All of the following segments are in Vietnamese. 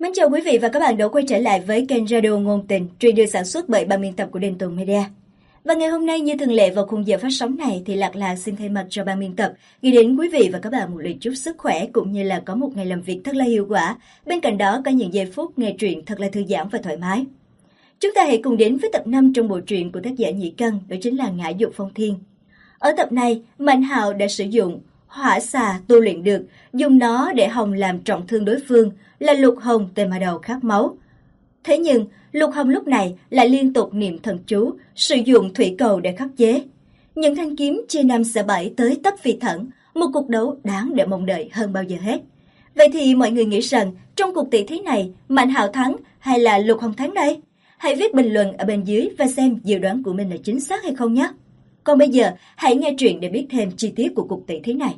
Mến chào quý vị và các bạn đã quay trở lại với kênh Radio Ngôn Tình, truyền được sản xuất bởi ban biên tập của Đền Tùng Media. Và ngày hôm nay như thường lệ vào khung giờ phát sóng này thì Lạc Lạc xin thay mặt cho ban biên tập gửi đến quý vị và các bạn một lời chúc sức khỏe cũng như là có một ngày làm việc thật là hiệu quả. Bên cạnh đó có những giây phút nghe truyện thật là thư giãn và thoải mái. Chúng ta hãy cùng đến với tập 5 trong bộ truyện của tác giả Nhĩ Căn, đó chính là Ngã Dục Phong Thiên. Ở tập này, Mạnh Hạo đã sử dụng hỏa xà tu luyện được, dùng nó để hòng làm trọng thương đối phương là Lục Hồng tên mà đầu khát máu. Thế nhưng, Lục Hồng lúc này lại liên tục niệm thần chú, sử dụng thủy cầu để khắc chế. Những thanh kiếm chia năm xẻ bảy tới tấp phi thẳng, một cuộc đấu đáng để mong đợi hơn bao giờ hết. Vậy thì mọi người nghĩ rằng trong cuộc tỷ thí này, Mạnh Hạo thắng hay là Lục Hồng thắng đây? Hãy viết bình luận ở bên dưới và xem dự đoán của mình là chính xác hay không nhé. Còn bây giờ, hãy nghe truyện để biết thêm chi tiết của cuộc tỷ thí này.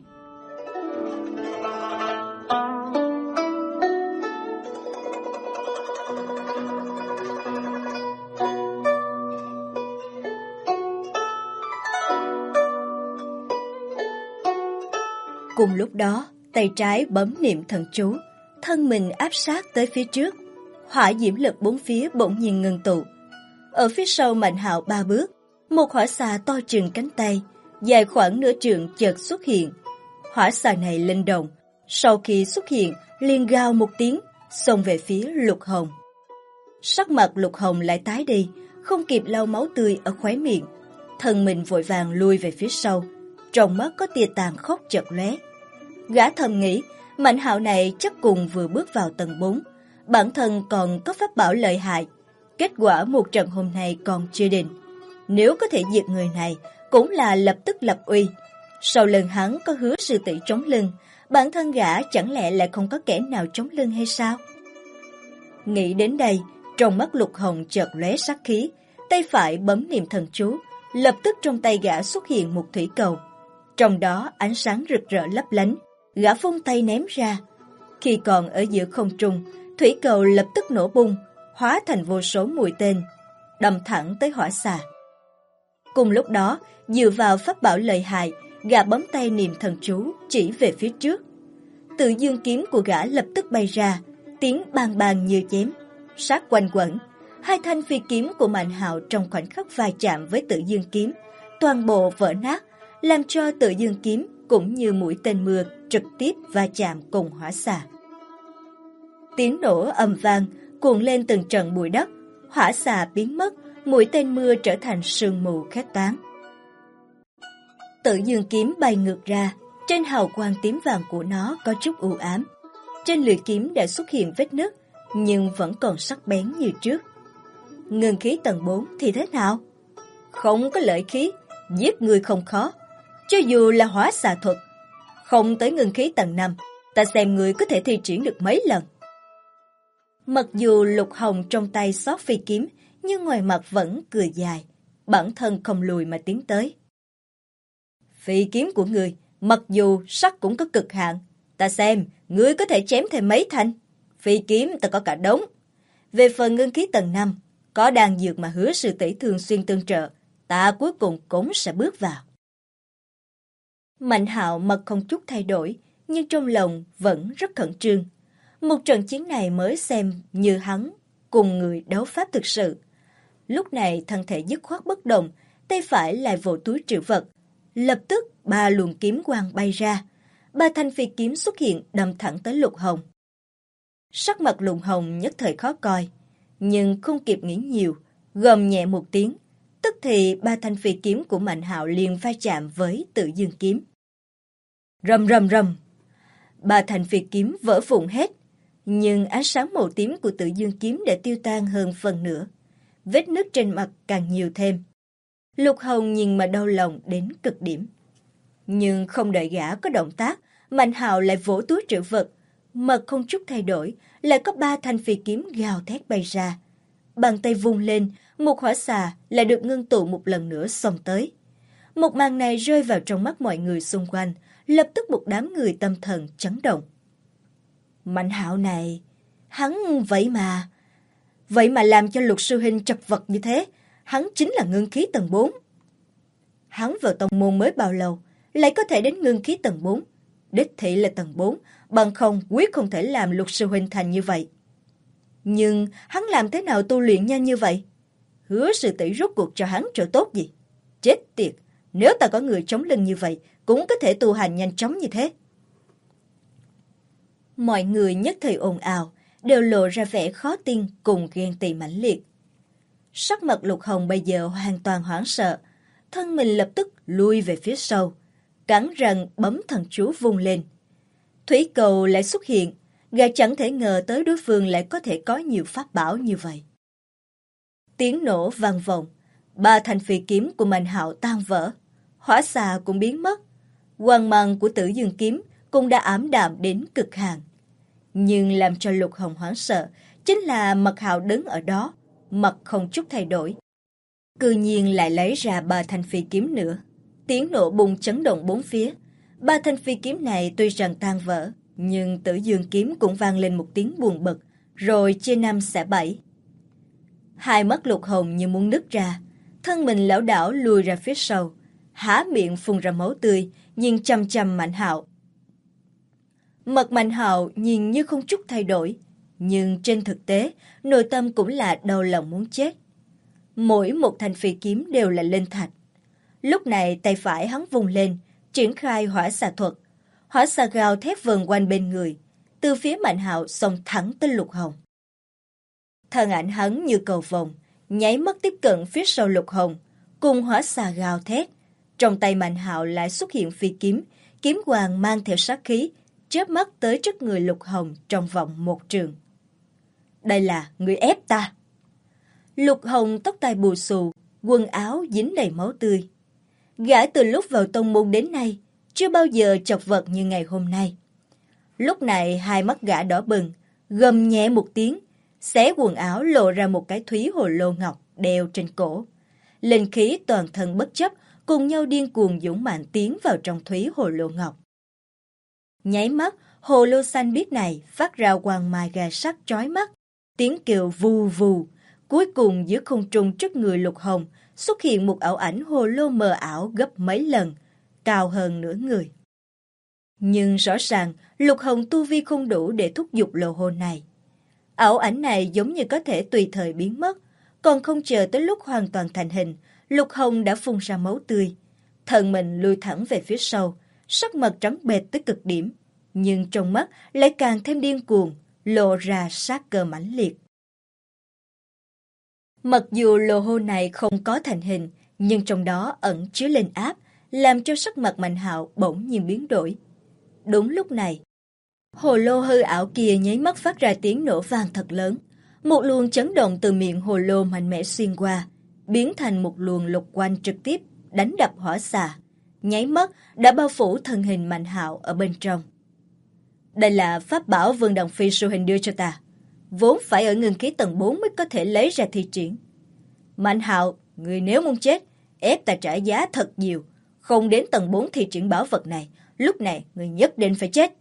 Cùng lúc đó, tay trái bấm niệm thần chú, thân mình áp sát tới phía trước. Hỏa diễm lực bốn phía bỗng nhiên ngưng tụ. Ở phía sau Mạnh Hạo 3 bước, một hỏa xà to chừng cánh tay, dài khoảng nửa trượng chợt xuất hiện. Hỏa xà này linh động, sau khi xuất hiện liền gào một tiếng, xông về phía Lục Hồng. Sắc mặt Lục Hồng lại tái đi, không kịp lau máu tươi ở khóe miệng, thân mình vội vàng lui về phía sau, trong mắt có tia tàn khốc chợt lóe. Gã thầm nghĩ, Mạnh Hạo này chắc cùng vừa bước vào tầng 4, bản thân còn có pháp bảo lợi hại, kết quả một trận hôm nay còn chưa định. Nếu có thể diệt người này, cũng là lập tức lập uy. Sau lưng hắn có Hứa sư tỷ chống lưng, bản thân gã chẳng lẽ lại không có kẻ nào chống lưng hay sao? Nghĩ đến đây, trong mắt Lục Hồng chợt lóe sát khí, tay phải bấm niệm thần chú, lập tức trong tay gã xuất hiện một thủy cầu. Trong đó ánh sáng rực rỡ lấp lánh, gã vung tay ném ra. Khi còn ở giữa không trung, thủy cầu lập tức nổ bung, hóa thành vô số mũi tên, đâm thẳng tới hỏa xà. Cùng lúc đó, dựa vào pháp bảo lợi hại, gã bấm tay niệm thần chú chỉ về phía trước. Tự dương kiếm của gã lập tức bay ra, tiếng bang bang như chém, sát quanh quẩn. Hai thanh phi kiếm của Mạnh Hạo trong khoảnh khắc va chạm với tự dương kiếm, toàn bộ vỡ nát, làm cho tự dương kiếm cũng như mũi tên mưa trực tiếp va chạm cùng hỏa xà. Tiếng nổ ầm vang cuồn lên từng trận bụi đất, hỏa xà biến mất, mũi tên mưa trở thành sương mù khuếch tán. Tự dương kiếm bay ngược ra, trên hào quang tím vàng của nó có chút u ám. Trên lưỡi kiếm đã xuất hiện vết nứt, nhưng vẫn còn sắc bén như trước. Ngưng khí tầng 4 thì thế nào? Không có lợi khí, giết người không khó. Cho dù là hỏa xà thuật, không tới ngưng khí tầng 5, ta xem người có thể thi triển được mấy lần. Mặc dù Lục Hồng trong tay xót phi kiếm, nhưng ngoài mặt vẫn cười dài, bản thân không lùi mà tiến tới. Phi kiếm của người, mặc dù sắc cũng có cực hạn, ta xem ngươi có thể chém thêm mấy thanh. Phi kiếm ta có cả đống. Về phần ngưng khí tầng 5, có đan dược mà Hứa sư tỷ thường xuyên tương trợ, ta cuối cùng cũng sẽ bước vào. Mạnh Hạo mặt không chút thay đổi, nhưng trong lòng vẫn rất khẩn trương. Một trận chiến này mới xem như hắn cùng người đấu pháp thực sự. Lúc này thân thể dứt khoát bất động, tay phải lại vỗ túi trữ vật. Lập tức 3 luồng kiếm quang bay ra, 3 thanh phi kiếm xuất hiện đâm thẳng tới Lục Hồng. Sắc mặt Lục Hồng nhất thời khó coi, nhưng không kịp nghĩ nhiều, gầm nhẹ một tiếng, tức thì 3 thanh phi kiếm của Mạnh Hạo liền va chạm với tự dương kiếm. Rầm rầm rầm, 3 thanh phi kiếm vỡ vụn hết, nhưng ánh sáng màu tím của tự dương kiếm đã tiêu tan hơn phần nửa. Vết nứt trên mặt càng nhiều thêm. Lục Hồng nhìn mà đau lòng đến cực điểm. Nhưng không đợi gã có động tác, Mạnh Hạo lại vỗ túi trữ vật, mặt không chút thay đổi, lại có 3 thanh phi kiếm gào thét bay ra. Bàn tay vung lên, một hỏa xà lại được ngưng tụ một lần nữa xông tới. Một màn này rơi vào trong mắt mọi người xung quanh, lập tức một đám người tâm thần chấn động. Mạnh Hạo này, hắn vậy mà làm cho Lục sư huynh chật vật như thế, hắn chính là ngưng khí tầng 4. Hắn vào tông môn mới bao lâu, lại có thể đến ngưng khí tầng 4. Đích thị là tầng 4, bằng không quyết không thể làm Lục sư huynh thành như vậy. Nhưng hắn làm thế nào tu luyện nhanh như vậy? Hứa sư tỷ rốt cuộc cho hắn chỗ tốt gì? Chết tiệt, nếu ta có người chống lưng như vậy, cũng có thể tu hành nhanh chóng như thế. Mọi người nhất thời ồn ào, đều lộ ra vẻ khó tin cùng ghen tị mãnh liệt. Sắc mặt Lục Hồng bây giờ hoàn toàn hoảng sợ, thân mình lập tức lui về phía sau, cắn răng bấm thần chú vung lên. Thủy cầu lại xuất hiện, gã chẳng thể ngờ tới đối phương lại có thể có nhiều pháp bảo như vậy. Tiếng nổ vang vọng, 3 thanh phi kiếm của Mạnh Hạo tan vỡ, hỏa xà cũng biến mất, quang mang của Tử Dương kiếm cũng đã ảm đạm đến cực hạn. Nhưng làm cho Lục Hồng hoảng sợ chính là Mật Hạo đứng ở đó, mặt không chút thay đổi. Cư nhiên lại lấy ra 3 thanh phi kiếm nữa. Tiếng nổ bùng chấn động bốn phía. 3 thanh phi kiếm này tuy rằng tan vỡ, nhưng Tử Dương kiếm cũng vang lên một tiếng buồn bực, rồi chia năm xẻ bảy. Hai mắt Lục Hồng như muốn nứt ra, thân mình lảo đảo lùi ra phía sau, há miệng phun ra máu tươi, nhìn chằm chằm Mạnh Hạo. Mặt Mạnh Hạo nhìn như không chút thay đổi, nhưng trên thực tế, nội tâm cũng là đau lòng muốn chết. Mỗi một thanh phi kiếm đều là linh thạch. Lúc này tay phải hắn vung lên, triển khai hỏa xà thuật. Hỏa xà gào thét vần quanh bên người, từ phía Mạnh Hạo xông thẳng tới Lục Hồng. Thân ảnh hắn như cầu vồng, nháy mắt tiếp cận phía sau Lục Hồng, cùng hỏa xà gào thét. Trong tay Mạnh Hạo lại xuất hiện phi kiếm, kiếm quang mang theo sát khí, chớp mắt tới trước người Lục Hồng trong vòng 1 trượng. Đây là người ép ta. Lục Hồng tóc tai bù xù, quần áo dính đầy máu tươi. Gã từ lúc vào tông môn đến nay, chưa bao giờ chọc vật như ngày hôm nay. Lúc này hai mắt gã đỏ bừng, gầm nhẹ một tiếng, xé quần áo lộ ra một cái thúy hồ lô ngọc đeo trên cổ. Linh khí toàn thân bất chấp, cùng nhau điên cuồng dũng mãnh tiến vào trong thúy hồ lô ngọc. Nháy mắt, hồ lô xanh biếc này phát ra quang mai gà sắc chói mắt, tiếng kêu vù vù. Cuối cùng giữa không trung trước người Lục Hồng xuất hiện một ảo ảnh hồ lô mờ ảo gấp mấy lần, cao hơn nửa người. Nhưng rõ ràng Lục Hồng tu vi không đủ để thúc giục lô hồn này. Ảo ảnh này giống như có thể tùy thời biến mất, còn không chờ tới lúc hoàn toàn thành hình, Lục Hồng đã phun ra máu tươi. Thân mình lùi thẳng về phía sau, sắc mặt trắng bệch tới cực điểm, nhưng trong mắt lại càng thêm điên cuồng, lộ ra sát cơ mãnh liệt. Mặc dù lô hồn này không có thành hình, nhưng trong đó ẩn chứa linh áp, làm cho sắc mặt Mạnh Hạo bỗng nhiên biến đổi. Đúng lúc này, hồ lô hư ảo kia nháy mắt phát ra tiếng nổ vang thật lớn. Một luồng chấn động từ miệng hồ lô mạnh mẽ xuyên qua, biến thành một luồng lục quanh trực tiếp đánh đập hỏa xà, nháy mắt đã bao phủ thân hình Mạnh Hạo ở bên trong. Đây là pháp bảo Vương Đồng Phi sư hình đưa cho ta, vốn phải ở ngưng khí tầng 4 mới có thể lấy ra thi triển. Mạnh Hạo, người nếu muốn chết, ép ta trả giá thật nhiều, không đến tầng 4 thi triển bảo vật này, lúc này người nhất định phải chết.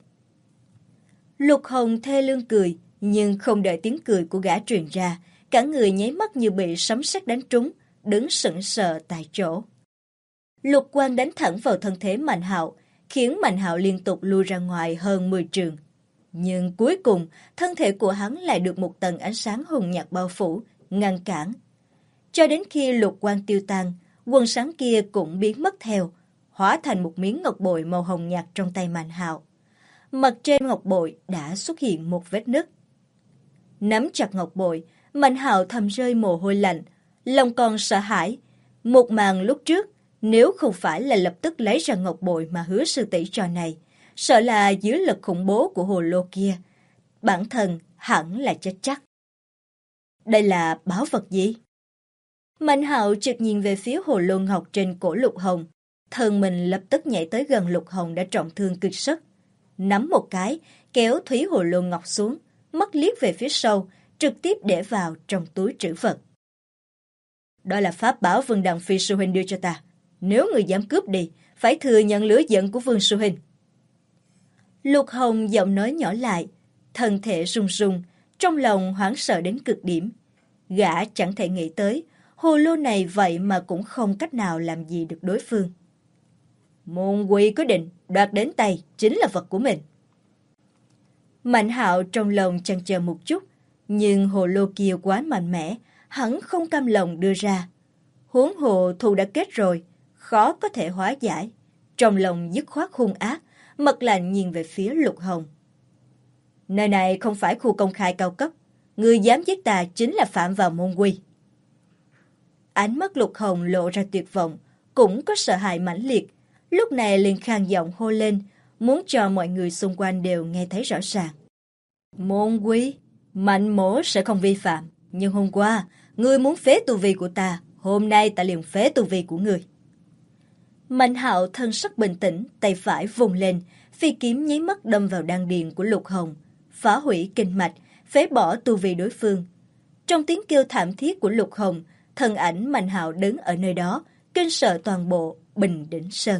Lục Hồng thê lương cười, nhưng không đợi tiếng cười của gã truyền ra, cả người nháy mắt như bị sấm sét đánh trúng, đứng sững sờ tại chỗ. Lục quang đánh thẳng vào thân thể Mạnh Hạo, khiến Mạnh Hạo liên tục lui ra ngoài hơn 10 trượng. Nhưng cuối cùng, thân thể của hắn lại được một tầng ánh sáng hồng nhạt bao phủ, ngăn cản. Cho đến khi lục quang tiêu tan, quần sáng kia cũng biến mất theo, hóa thành một miếng ngọc bội màu hồng nhạt trong tay Mạnh Hạo. Mặt trên ngọc bội đã xuất hiện một vết nứt. Nắm chặt ngọc bội, Mạnh Hạo thầm rơi mồ hôi lạnh, lòng còn sợ hãi. Một màn lúc trước, nếu không phải là lập tức lấy ra ngọc bội mà Hứa sư tỷ trò này, sợ là dưới lực khủng bố của hồ lô kia, bản thân hẳn là chết chắc. Đây là bảo vật gì? Mạnh Hạo chợt nhìn về phía hồ lô ngọc trên cổ Lục Hồng, thân mình lập tức nhảy tới gần Lục Hồng đã trọng thương cực sức. Nắm một cái, kéo thúy hồ lô ngọc xuống, mắt liếc về phía sau, trực tiếp để vào trong túi trữ vật. Đó là pháp bảo Vương Đằng Phi sư huynh đưa cho ta. Nếu người dám cướp đi, phải thừa nhận lửa giận của Vương sư huynh. Lục Hồng giọng nói nhỏ lại, thân thể run run, trong lòng hoảng sợ đến cực điểm. Gã chẳng thể nghĩ tới, hồ lô này vậy mà cũng không cách nào làm gì được đối phương. Môn quy quyết định, đoạt đến tay chính là vật của mình. Mạnh Hạo trong lòng chần chờ một chút, Nhưng hồ lô kia quá mạnh mẽ, hắn không cam lòng đưa ra. Huống hồ thù đã kết rồi, khó có thể hóa giải. Trong lòng dứt khoát hung ác, mặt lạnh nhìn về phía Lục Hồng. Nơi này không phải khu công khai cao cấp, người dám giết ta chính là phạm vào môn quy. Ánh mắt Lục Hồng lộ ra tuyệt vọng, cũng có sợ hãi mãnh liệt. Lúc này liền khàn giọng hô lên, muốn cho mọi người xung quanh đều nghe thấy rõ ràng. Môn quy, Mạnh Mỗ sẽ không vi phạm, nhưng hôm qua, ngươi muốn phế tu vi của ta, hôm nay ta liền phế tu vi của ngươi. Mạnh Hạo thân sắc bình tĩnh, tay phải vùng lên, phi kiếm nháy mắt đâm vào đan điền của Lục Hồng, phá hủy kinh mạch, phế bỏ tu vi đối phương. Trong tiếng kêu thảm thiết của Lục Hồng, thân ảnh Mạnh Hạo đứng ở nơi đó, kinh sợ toàn bộ Bình Đỉnh Sơn.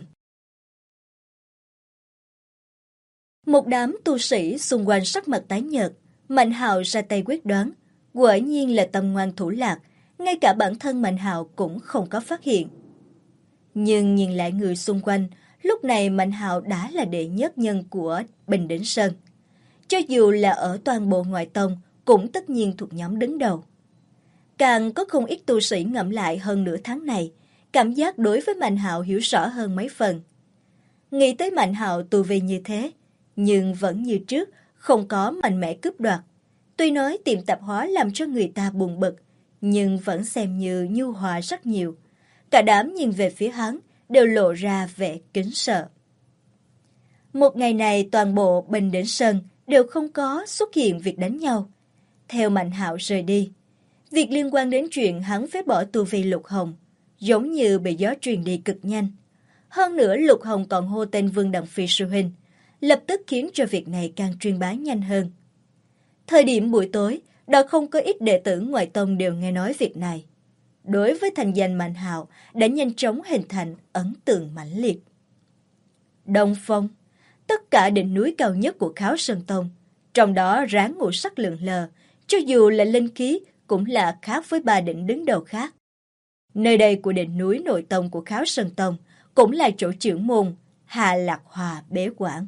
Một đám tu sĩ xung quanh sắc mặt tái nhợt, Mạnh Hạo ra tay quyết đoán, quả nhiên là tâm ngoan thủ lạc, ngay cả bản thân Mạnh Hạo cũng không có phát hiện. Nhưng nhìn lại người xung quanh, lúc này Mạnh Hạo đã là đệ nhất nhân của Bình Đỉnh Sơn. Cho dù là ở toàn bộ ngoại tông, cũng tất nhiên thuộc nhóm đứng đầu. Càng có không ít tu sĩ ngẫm lại hơn nửa tháng này, cảm giác đối với Mạnh Hạo hiểu rõ hơn mấy phần. Nghĩ tới Mạnh Hạo tu vi như thế, nhưng vẫn như trước, không có mạnh mẽ cướp đoạt. Tuy nói tiệm tạp hóa làm cho người ta buồn bực, nhưng vẫn xem như nhu hòa rất nhiều. Cả đám nhìn về phía hắn, đều lộ ra vẻ kính sợ. Một ngày này toàn bộ Bình Đỉnh Sơn đều không có xuất hiện việc đánh nhau. Theo Mạnh Hạo rời đi, việc liên quan đến chuyện hắn phế bỏ tu vi Lục Hồng, giống như bị gió truyền đi cực nhanh. Hơn nữa Lục Hồng còn hô tên Vương Đặng Phi sư huynh, lập tức khiến cho việc này càng truyền bá nhanh hơn. Thời điểm buổi tối, đã không có ít đệ tử ngoại tông đều nghe nói việc này. Đối với thành danh Mạnh Hạo đã nhanh chóng hình thành ấn tượng mãnh liệt. Đông Phong, tất cả đỉnh núi cao nhất của Kháo Sơn Tông, trong đó ráng ngũ sắc lượn lờ, cho dù là linh khí cũng là khác với ba đỉnh đứng đầu khác. Nơi đây của đỉnh núi nội tông của Kháo Sơn Tông cũng là chỗ trưởng môn Hà Lạc Hòa bế quản.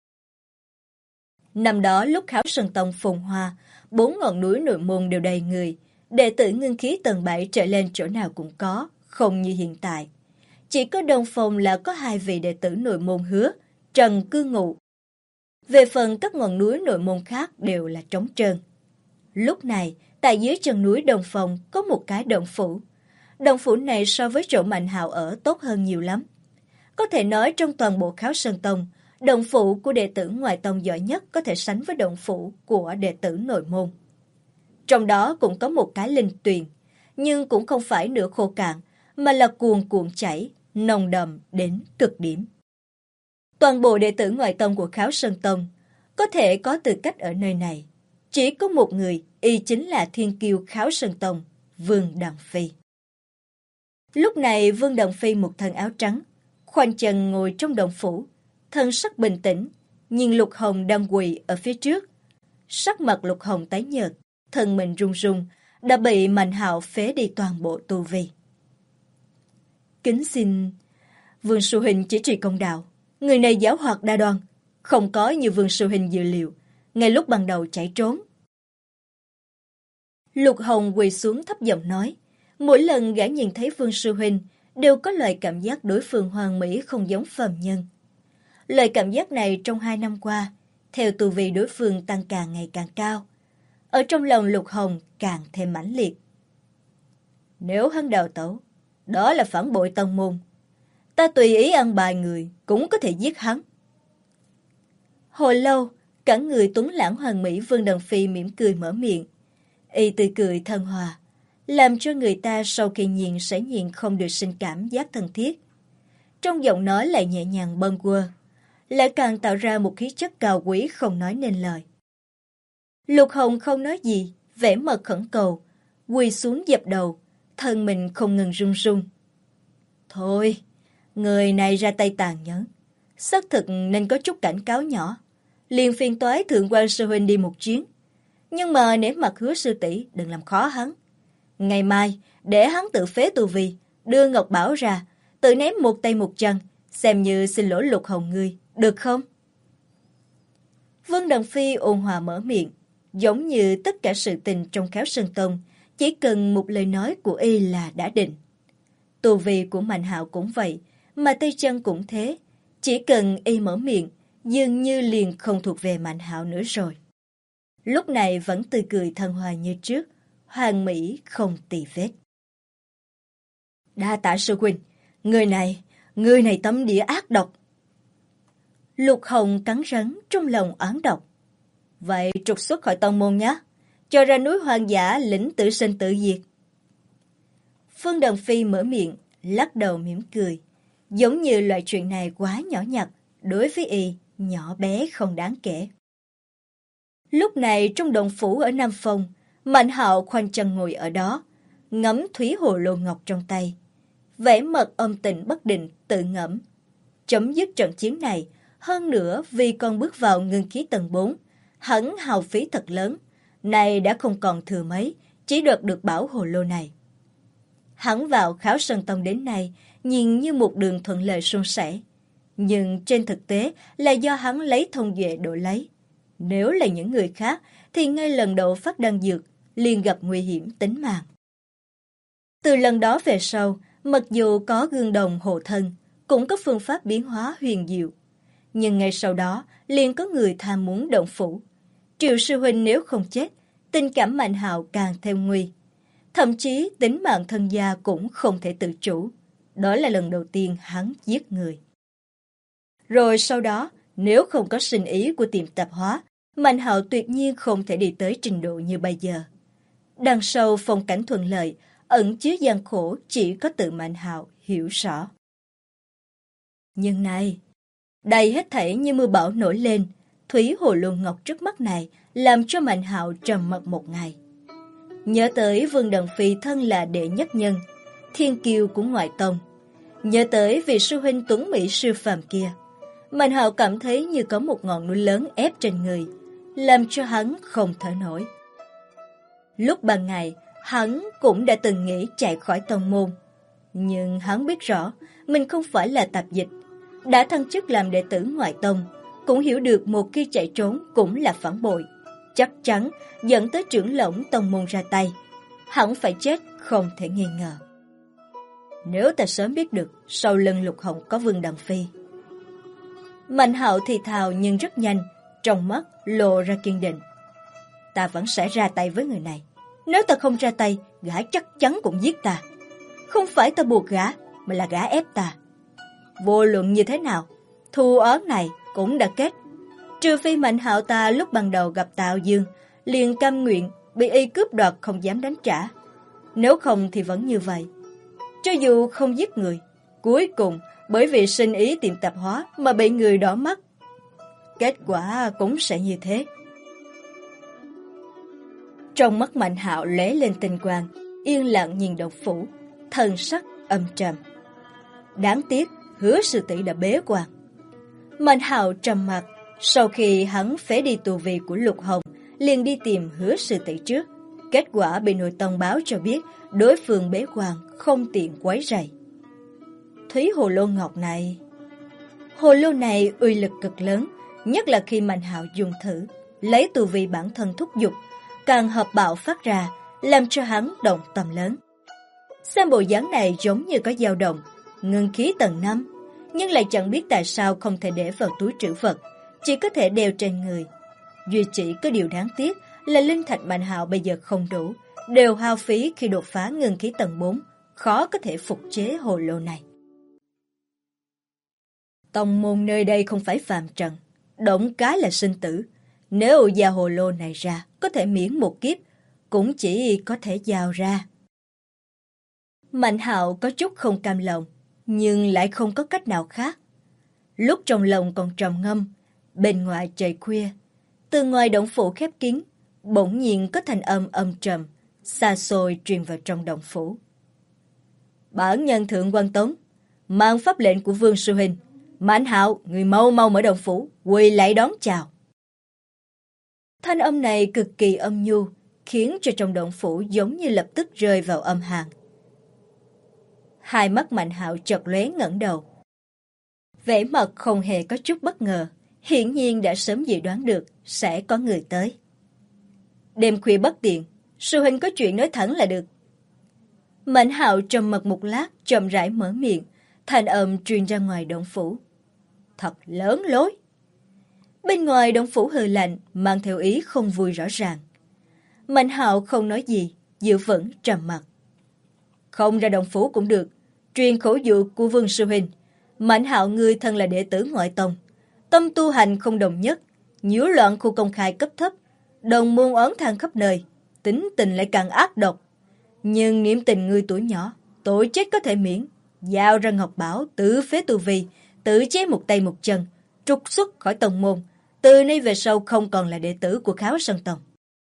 Năm đó lúc Kháo Sơn Tông phồn hoa, 4 ngọn núi nội môn đều đầy người, đệ tử ngưng khí tầng 7 trở lên chỗ nào cũng có, không như hiện tại. Chỉ có Đông Phong là có 2 vị đệ tử nội môn Hứa, Trần cư ngụ. Về phần các ngọn núi nội môn khác đều là trống trơn. Lúc này, tại dưới chân núi Đông Phong có một cái động phủ. Động phủ này so với chỗ Mạnh Hạo ở tốt hơn nhiều lắm. Có thể nói trong toàn bộ Kháo Sơn Tông, động phủ của đệ tử ngoại tông giỏi nhất có thể sánh với động phủ của đệ tử nội môn. Trong đó cũng có một cái linh tuyền, nhưng cũng không phải nửa khô cạn, mà là cuồn cuộn chảy, nồng đậm đến cực điểm. Toàn bộ đệ tử ngoại tông của Kháo Sơn Tông có thể có tư cách ở nơi này. Chỉ có một người, y chính là thiên kiêu Kháo Sơn Tông, Vương Đặng Phi. Lúc này Vương Đặng Phi một thân áo trắng, khoanh chân ngồi trong động phủ, thân sắc bình tĩnh, nhìn Lục Hồng đang quỳ ở phía trước. Sắc mặt Lục Hồng tái nhợt, thân mình run run, đã bị Mạnh Hạo phế đi toàn bộ tu vi. Kính xin Vương sư huynh chỉ trì công đạo, người này giáo hoạt đa đoan, không có như Vương sư huynh dự liệu, ngay lúc ban đầu chạy trốn. Lục Hồng quỳ xuống thấp giọng nói, mỗi lần gã nhìn thấy Vương sư huynh đều có loại cảm giác đối phương hoàn mỹ không giống phàm nhân. Loại cảm giác này trong 2 năm qua, theo tu vi đối phương tăng càng ngày càng cao, ở trong lòng Lục Hồng càng thêm mãnh liệt. Nếu hắn đào tẩu, đó là phản bội tông môn. Ta tùy ý ăn bài người, cũng có thể giết hắn. Hồi lâu, cả người tuấn lãng hoàn mỹ Vương Đặng Phi mỉm cười mở miệng. Y tươi cười thân hòa, làm cho người ta sau khi nhìn sẽ nhìn không được sinh cảm giác thân thiết. Trong giọng nói lại nhẹ nhàng bâng quơ, lại càng tạo ra một khí chất cao quý không nói nên lời. Lục Hồng không nói gì, vẻ mặt khẩn cầu, quỳ xuống dập đầu, thân mình không ngừng run run. Thôi, người này ra tay tàn nhẫn, xác thực nên có chút cảnh cáo nhỏ. Liền phiền toái thượng quan sư huynh đi một chuyến. Nhưng mà nể mặt Hứa sư tỷ đừng làm khó hắn. Ngày mai, để hắn tự phế tu vi, đưa Ngọc Bảo ra, tự ném một tay một chân, xem như xin lỗi Lục Hồng ngươi, được không? Vương Đặng Phi ôn hòa mở miệng, Giống như tất cả sự tình trong Kháo Sơn Tông, chỉ cần một lời nói của y là đã định. Tu vi của Mạnh Hạo cũng vậy, mà Tây Chân cũng thế. Chỉ cần y mở miệng, dường như liền không thuộc về Mạnh Hạo nữa rồi. Lúc này vẫn tươi cười thân hòa như trước, hoàn mỹ không tì vết. Đa tạ sư huynh, người này tâm địa ác độc. Lục Hồng cắn rắn trong lòng oán độc. Vậy trục xuất khỏi tông môn nhé, cho ra núi hoang dã lĩnh tử sinh tự diệt. Phương Đồng Phi mở miệng, lắc đầu mỉm cười. Giống như loại chuyện này quá nhỏ nhặt, đối với y, nhỏ bé không đáng kể. Lúc này trong động phủ ở Nam Phong, Mạnh Hạo khoanh chân ngồi ở đó, ngắm thúy hồ lô ngọc trong tay. Vẻ mặt âm tình bất định, tự ngẫm. Chấm dứt trận chiến này, hơn nữa vì còn bước vào ngưng khí tầng 4, hắn hao phí thật lớn, nay đã không còn thừa mấy, chỉ đoạt được bảo hồ lô này. Hắn vào Kháo Sơn Tông đến nay, nhìn như một đường thuận lợi suôn sẻ. Nhưng trên thực tế là do hắn lấy thông duệ đổi lấy. Nếu là những người khác, thì ngay lần đầu phát đan dược, liền gặp nguy hiểm tính mạng. Từ lần đó về sau, mặc dù có gương đồng hộ thân, cũng có phương pháp biến hóa huyền diệu. Nhưng ngay sau đó, liền có người tham muốn động phủ. Triệu sư huynh nếu không chết, tình cảm Mạnh Hạo càng thêm nguy. Thậm chí tính mạng thân gia cũng không thể tự chủ. Đó là lần đầu tiên hắn giết người. Rồi sau đó, nếu không có sinh ý của tiệm tạp hóa, Mạnh Hạo tuyệt nhiên không thể đi tới trình độ như bây giờ. Đằng sau phong cảnh thuận lợi, ẩn chứa gian khổ chỉ có tự Mạnh Hạo hiểu rõ. Nhưng này, đây hết thảy như mưa bão nổi lên, thúy hồ lô ngọc trước mắt này làm cho Mạnh Hạo trầm mặc một ngày. Nhớ tới Vương Đằng Phi thân là đệ nhất nhân, thiên kiêu của ngoại tông. Nhớ tới vị sư huynh tuấn mỹ siêu phàm kia, Mạnh Hạo cảm thấy như có một ngọn núi lớn ép trên người, làm cho hắn không thở nổi. Lúc ban ngày, hắn cũng đã từng nghĩ chạy khỏi tông môn. Nhưng hắn biết rõ, mình không phải là tạp dịch. Đã thăng chức làm đệ tử ngoại tông, cũng hiểu được một khi chạy trốn cũng là phản bội. Chắc chắn dẫn tới trưởng lỗng tông môn ra tay. Hắn phải chết không thể nghi ngờ. Nếu ta sớm biết được sau lưng Lục Hồng có Vương Đằng Phi. Mạnh Hạo thì thào nhưng rất nhanh, trong mắt lộ ra kiên định. Ta vẫn sẽ ra tay với người này. Nếu ta không ra tay, gã chắc chắn cũng giết ta. Không phải ta buộc gã, mà là gã ép ta. Vô luận như thế nào, thù oán này cũng đã kết. Trừ phi Mạnh Hạo ta lúc ban đầu gặp Tào Dương, liền cam nguyện bị y cướp đoạt không dám đánh trả. Nếu không thì vẫn như vậy. Cho dù không giết người, cuối cùng bởi vì sinh ý tiệm tạp hóa mà bị người đỏ mắt, kết quả cũng sẽ như thế. Trong mắt Mạnh Hạo lóe lên tinh quang, yên lặng nhìn động phủ, thần sắc âm trầm. Đáng tiếc, Hứa sư tỷ đã bế quan. Mạnh Hạo trầm mặc, sau khi hắn phế đi tù vị của Lục Hồng, liền đi tìm Hứa sư tỷ trước. Kết quả bị nội tông báo cho biết đối phương bế quan, không tiện quấy rầy. Thúy hồ lô ngọc này... Hồ lô này uy lực cực lớn, nhất là khi Mạnh Hạo dùng thử, lấy tù vị bản thân thúc giục, càng hợp bạo phát ra, làm cho hắn động tâm lớn. Xem bộ dáng này giống như có dao động, ngưng khí tầng 5, nhưng lại chẳng biết tại sao không thể để vào túi trữ vật, chỉ có thể đeo trên người. Duy chỉ có điều đáng tiếc là linh thạch Mạnh Hạo bây giờ không đủ, đều hao phí khi đột phá ngưng khí tầng 4, khó có thể phục chế hồ lô này. Tông môn nơi đây không phải phàm trần, động cái là sinh tử. Nếu giao hồ lô này ra, có thể miễn một kiếp, cũng chỉ có thể giao ra. Mạnh Hạo có chút không cam lòng, nhưng lại không có cách nào khác. Lúc trong lòng còn trầm ngâm, bên ngoài trời khuya, từ ngoài động phủ khép kín, bỗng nhiên có thanh âm âm trầm, xa xôi truyền vào trong động phủ. Bản nhân Thượng Quan Tống, mang pháp lệnh của Vương sư huynh, Mạnh Hạo, người mau mau mở động phủ, quỳ lại đón chào. Thanh âm này cực kỳ âm nhu, khiến cho trong động phủ giống như lập tức rơi vào âm hàn. Hai mắt Mạnh Hạo chợt lóe ngẩng đầu. Vẻ mặt không hề có chút bất ngờ, hiển nhiên đã sớm dự đoán được sẽ có người tới. Đêm khuya bất tiện, sư huynh có chuyện nói thẳng là được. Mạnh Hạo trầm mặc một lát, chậm rãi mở miệng, thanh âm truyền ra ngoài động phủ. Thật lớn lối. Bên ngoài động phủ hừ lạnh, mang theo ý không vui rõ ràng. Mạnh Hạo không nói gì, giữ vững trầm mặc. Không ra động phủ cũng được, truyền khẩu dụ của Vương sư huynh. Mạnh Hạo ngươi thân là đệ tử ngoại tông, tâm tu hành không đồng nhất, nhiễu loạn khu công khai cấp thấp, đồng môn oán than khắp nơi, tính tình lại càng ác độc. Nhưng niệm tình ngươi tuổi nhỏ, tội chết có thể miễn, giao ra ngọc bảo, tự phế tu vi, tự chế một tay một chân, trục xuất khỏi tông môn, từ nay về sau không còn là đệ tử của Kháo Sơn Tông.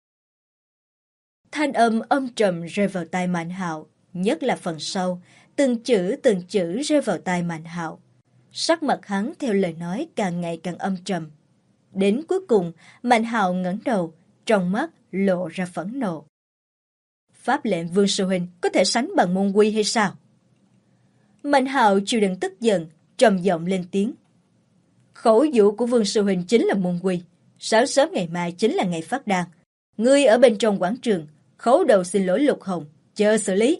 Thanh âm âm trầm rơi vào tai Mạnh Hạo, nhất là phần sau, từng chữ rơi vào tai Mạnh Hạo. Sắc mặt hắn theo lời nói càng ngày càng âm trầm. Đến cuối cùng, Mạnh Hạo ngẩng đầu, trong mắt lộ ra phẫn nộ. Pháp lệnh Vương sư huynh có thể sánh bằng môn quy hay sao? Mạnh Hạo chịu đựng tức giận, trầm giọng lên tiếng. Khẩu dụ của Vương sư huynh chính là môn quy, sáng sớm ngày mai chính là ngày phát đan. Ngươi ở bên trong quảng trường, khấu đầu xin lỗi Lục Hồng, chờ xử lý.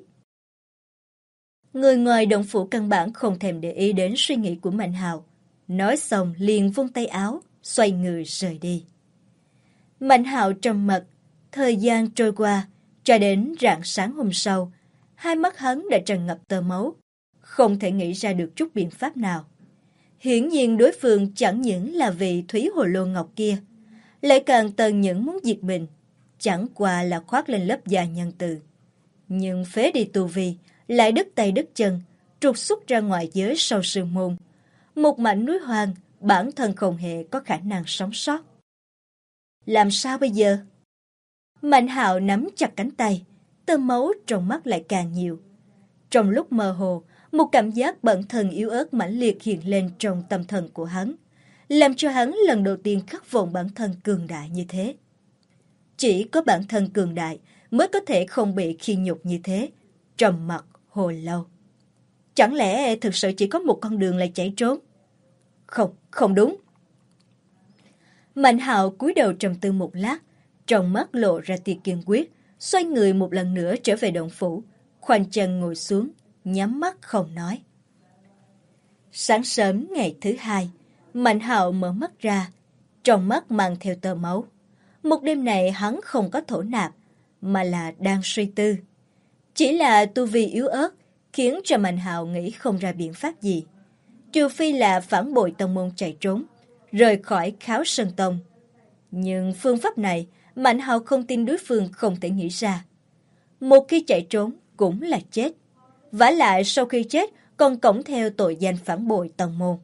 Người ngoài động phủ căn bản không thèm để ý đến suy nghĩ của Mạnh Hạo. Nói xong liền vung tay áo, xoay người rời đi. Mạnh Hạo trầm mặc, thời gian trôi qua, cho đến rạng sáng hôm sau, hai mắt hắn đã tràn ngập tơ máu, không thể nghĩ ra được chút biện pháp nào. Hiển nhiên đối phương chẳng những là vị Thúy Hồ Lô Ngọc kia, lại càng tần những muốn diệt mình, chẳng qua là khoác lên lớp da nhân từ. Nhưng phế đi tu vi, lại đứt tay đứt chân, trục xuất ra ngoài giới sau sư môn. Một mảnh núi hoang, bản thân không hề có khả năng sống sót. Làm sao bây giờ? Mạnh Hạo nắm chặt cánh tay, tơ máu trong mắt lại càng nhiều. Trong lúc mơ hồ, một cảm giác bận thần yếu ớt mãnh liệt hiện lên trong tâm thần của hắn, làm cho hắn lần đầu tiên khát vọng bản thân cường đại như thế. Chỉ có bản thân cường đại mới có thể không bị khi nhục như thế. Trầm mặc hồi lâu. Chẳng lẽ thực sự chỉ có một con đường là chạy trốn? Không đúng. Mạnh Hạo cúi đầu trầm tư một lát, trong mắt lộ ra tia kiên quyết, xoay người một lần nữa trở về động phủ, khoanh chân ngồi xuống, nhắm mắt không nói. Sáng sớm ngày thứ hai, Mạnh Hạo mở mắt ra, trong mắt mang theo tơ máu. Một đêm này hắn không có thổ nạp, mà là đang suy tư. Chỉ là tu vi yếu ớt, khiến cho Mạnh Hạo nghĩ không ra biện pháp gì. Trừ phi là phản bội tông môn chạy trốn, rời khỏi Kháo Sơn Tông. Nhưng phương pháp này, Mạnh Hạo không tin đối phương không thể nghĩ ra. Một khi chạy trốn cũng là chết. Vả lại sau khi chết còn cõng theo tội danh phản bội tông môn.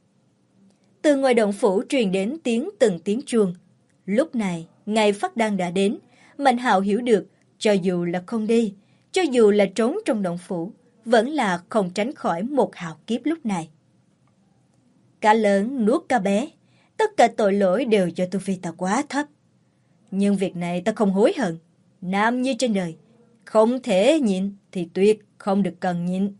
Từ ngoài động phủ truyền đến từng tiếng chuông. Lúc này, ngày phát đan đã đến, Mạnh Hạo hiểu được, cho dù là không đi, cho dù là trốn trong động phủ, vẫn là không tránh khỏi một hạo kiếp lúc này. Cá lớn nuốt cá bé, tất cả tội lỗi đều do tu vi ta quá thấp. Nhưng việc này ta không hối hận. Nam như trên đời, không thể nhịn thì tuyệt không được cần nhịn.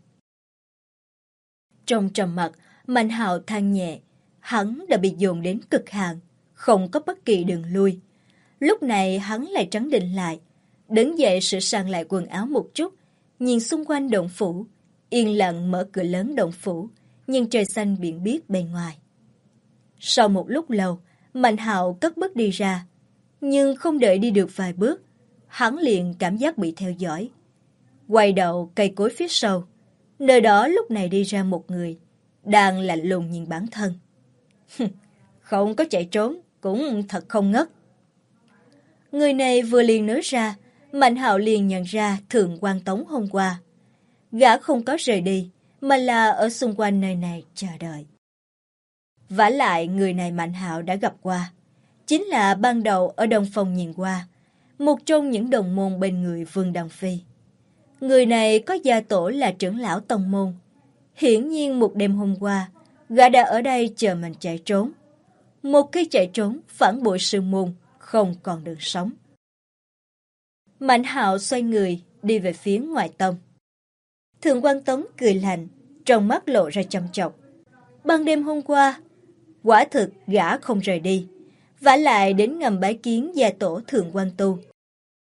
Trong trầm mặc, Mạnh Hạo than nhẹ, hắn đã bị dồn đến cực hạn, không có bất kỳ đường lui. Lúc này hắn lại trấn định lại, đứng dậy sửa sang lại quần áo một chút, nhìn xung quanh động phủ, yên lặng mở cửa lớn động phủ, nhìn trời xanh biển biếc bên ngoài. Sau một lúc lâu, Mạnh Hạo cất bước đi ra, nhưng không đợi đi được vài bước, hắn liền cảm giác bị theo dõi. Quay đầu cây cối phía sau, nơi đó lúc này đi ra một người, đang lạnh lùng nhìn bản thân. Không có chạy trốn, cũng thật không ngất. Người này vừa liền nói ra, Mạnh Hạo liền nhận ra Thượng Quan Tống hôm qua. Gã không có rời đi, mà là ở xung quanh nơi này chờ đợi. Vả lại người này Mạnh Hạo đã gặp qua, chính là ban đầu ở Đông Phong nhìn qua, một trong những đồng môn bên người Vương Đăng Phi. Người này có gia tổ là trưởng lão tông môn. Hiển nhiên một đêm hôm qua, gã đã ở đây chờ mình chạy trốn. Một khi chạy trốn, phản bội sư môn, không còn đường sống. Mạnh Hạo xoay người, đi về phía ngoài tông. Thượng Quan Tống cười lạnh, trong mắt lộ ra chăm chọc. Ban đêm hôm qua, quả thực gã không rời đi, vả lại đến ngầm bái kiến gia tổ Thượng Quan Tu,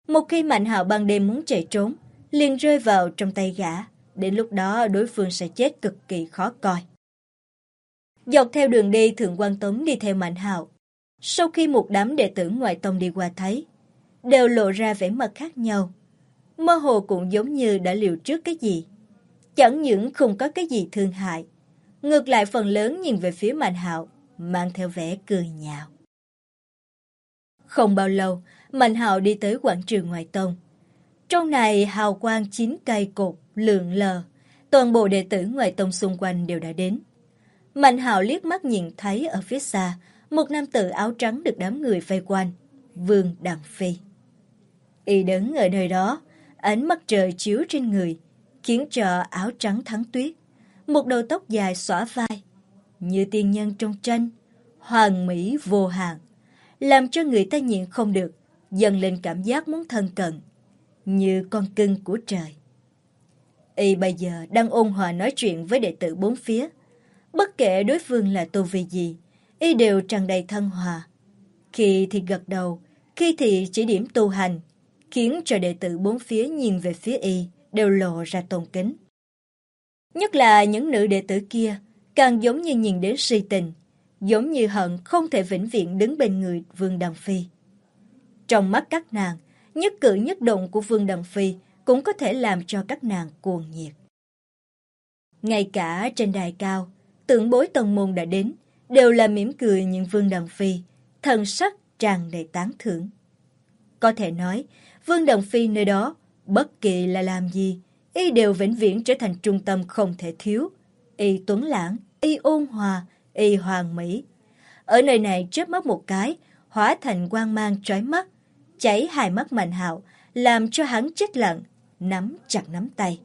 Một khi Mạnh Hạo ban đêm muốn chạy trốn, liền rơi vào trong tay gã. Đến lúc đó đối phương sẽ chết cực kỳ khó coi. Dọc theo đường đi, Thượng Quan Tống đi theo Mạnh Hạo. Sau khi một đám đệ tử ngoại tông đi qua thấy, đều lộ ra vẻ mặt khác nhau. Mơ hồ cũng giống như đã liều trước cái gì. Chẳng những không có cái gì thương hại, ngược lại phần lớn nhìn về phía Mạnh Hạo, mang theo vẻ cười nhạo. Không bao lâu, Mạnh Hạo đi tới quảng trường ngoại tông. Trong này hào quang 9 cây cột lượn lờ, toàn bộ đệ tử ngoại tông xung quanh đều đã đến. Mạnh Hạo liếc mắt nhìn thấy ở phía xa, một nam tử áo trắng được đám người vây quanh, Vương Đằng Phi. Y đứng ở nơi đó, ánh mặt trời chiếu trên người, khiến cho áo trắng thắng tuyết, một đầu tóc dài xõa vai, như tiên nhân trong tranh, hoàn mỹ vô hạn, làm cho người ta nhịn không được, dần lên cảm giác muốn thân cận, như con cưng của trời. Y bây giờ đang ôn hòa nói chuyện với đệ tử bốn phía. Bất kể đối phương là tu vi gì, Y đều tràn đầy thân hòa. Khi thì gật đầu, khi thì chỉ điểm tu hành, khiến cho đệ tử bốn phía nhìn về phía Y đều lộ ra tôn kính. Nhất là những nữ đệ tử kia, càng giống như nhìn đến si tình, giống như hận không thể vĩnh viễn đứng bên người Vương Đằng Phi. Trong mắt các nàng, nhất cử nhất động của Vương Đằng Phi cũng có thể làm cho các nàng cuồng nhiệt. Ngay cả trên đài cao, tưởng bối tông môn đã đến, đều là mỉm cười nhìn Vương Đằng Phi, thần sắc tràn đầy tán thưởng. Có thể nói, Vương Đằng Phi nơi đó, bất kỳ là làm gì, Y đều vĩnh viễn trở thành trung tâm không thể thiếu. Y tuấn lãng, Y ôn hòa, Y hoàn mỹ. Ở nơi này chớp mắt một cái, hóa thành quang mang chói mắt, cháy hai mắt Mạnh Hạo, làm cho hắn chết lặng, nắm chặt nắm tay.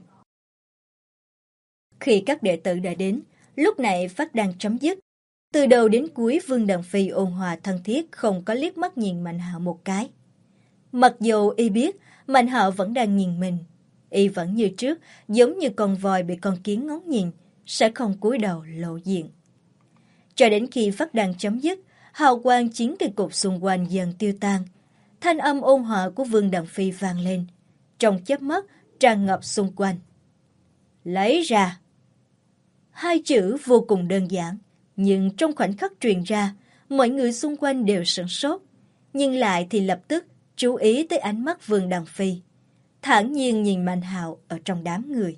Khi các đệ tử đã đến, lúc này phát đang chấm dứt. Từ đầu đến cuối Vương Đằng Phi ôn hòa thân thiết, không có liếc mắt nhìn Mạnh Hạo một cái. Mặc dù Y biết Mạnh Hạo vẫn đang nhìn mình, Y vẫn như trước, giống như con voi bị con kiến ngóng nhìn, sẽ không cúi đầu lộ diện. Cho đến khi phát đàn chấm dứt, hào quang 9 cây cột xung quanh dần tiêu tan. Thanh âm ôn hòa của Vương Đằng Phi vang lên, trong chớp mắt tràn ngập xung quanh. Lấy ra. Hai chữ vô cùng đơn giản, nhưng trong khoảnh khắc truyền ra, mọi người xung quanh đều sửng sốt, nhưng lại thì lập tức chú ý tới ánh mắt Vương Đằng Phi, thản nhiên nhìn Mạnh Hạo ở trong đám người.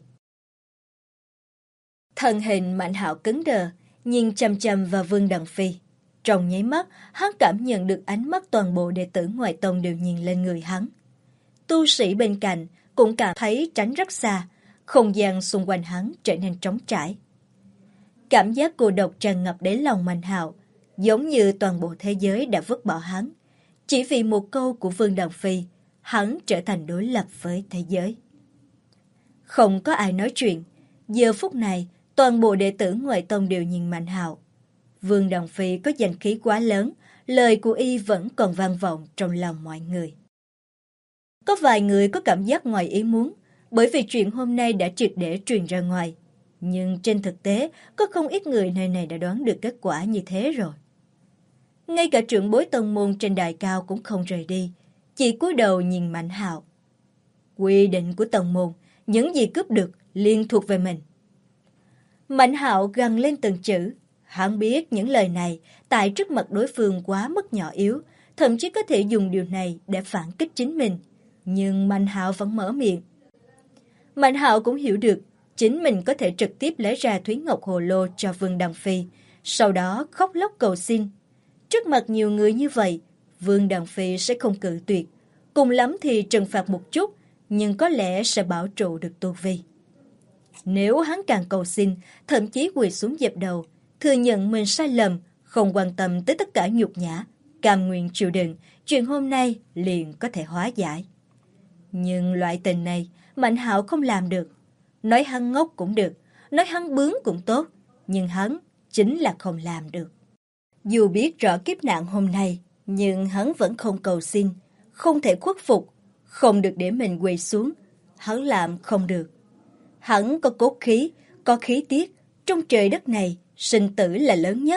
Thân hình Mạnh Hạo cứng đờ, nhìn chằm chằm vào Vương Đằng Phi. Trong nháy mắt, hắn cảm nhận được ánh mắt toàn bộ đệ tử ngoại tông đều nhìn lên người hắn. Tu sĩ bên cạnh cũng cảm thấy tránh rất xa, không gian xung quanh hắn trở nên trống trải. Cảm giác cô độc tràn ngập đáy lòng Mạnh Hạo, giống như toàn bộ thế giới đã vứt bỏ hắn. Chỉ vì một câu của Vương Đằng Phi, hắn trở thành đối lập với thế giới. Không có ai nói chuyện. Giờ phút này, toàn bộ đệ tử ngoại tông đều nhìn Mạnh Hạo. Vương Đằng Phi có danh khí quá lớn, lời của Y vẫn còn vang vọng trong lòng mọi người. Có vài người có cảm giác ngoài ý muốn, bởi vì chuyện hôm nay đã triệt để truyền ra ngoài. Nhưng trên thực tế, có không ít người nơi này đã đoán được kết quả như thế rồi. Ngay cả trưởng bối tông môn trên đài cao cũng không rời đi, chỉ cúi đầu nhìn Mạnh Hạo. Quy định của tông môn, những gì cướp được liên thuộc về mình. Mạnh Hạo gằn lên từng chữ. Hắn biết những lời này tại trước mặt đối phương quá mức nhỏ yếu, thậm chí có thể dùng điều này để phản kích chính mình. Nhưng Mạnh Hạo vẫn mở miệng. Mạnh Hạo cũng hiểu được chính mình có thể trực tiếp lấy ra Thúy Ngọc Hồ Lô cho Vương Đằng Phi, sau đó khóc lóc cầu xin. Trước mặt nhiều người như vậy, Vương Đằng Phi sẽ không cự tuyệt, cùng lắm thì trừng phạt một chút, nhưng có lẽ sẽ bảo trụ được tu vi. Nếu hắn càng cầu xin, thậm chí quỳ xuống dập đầu, thừa nhận mình sai lầm, không quan tâm tới tất cả nhục nhã, cam nguyện chịu đựng, chuyện hôm nay liền có thể hóa giải. Nhưng loại tình này, Mạnh Hạo không làm được. Nói hắn ngốc cũng được, nói hắn bướng cũng tốt, nhưng hắn chính là không làm được. Dù biết rõ kiếp nạn hôm nay, nhưng hắn vẫn không cầu xin, không thể khuất phục, không được để mình quỳ xuống. Hắn làm không được. Hắn có cốt khí, có khí tiết, trong trời đất này, sinh tử là lớn nhất,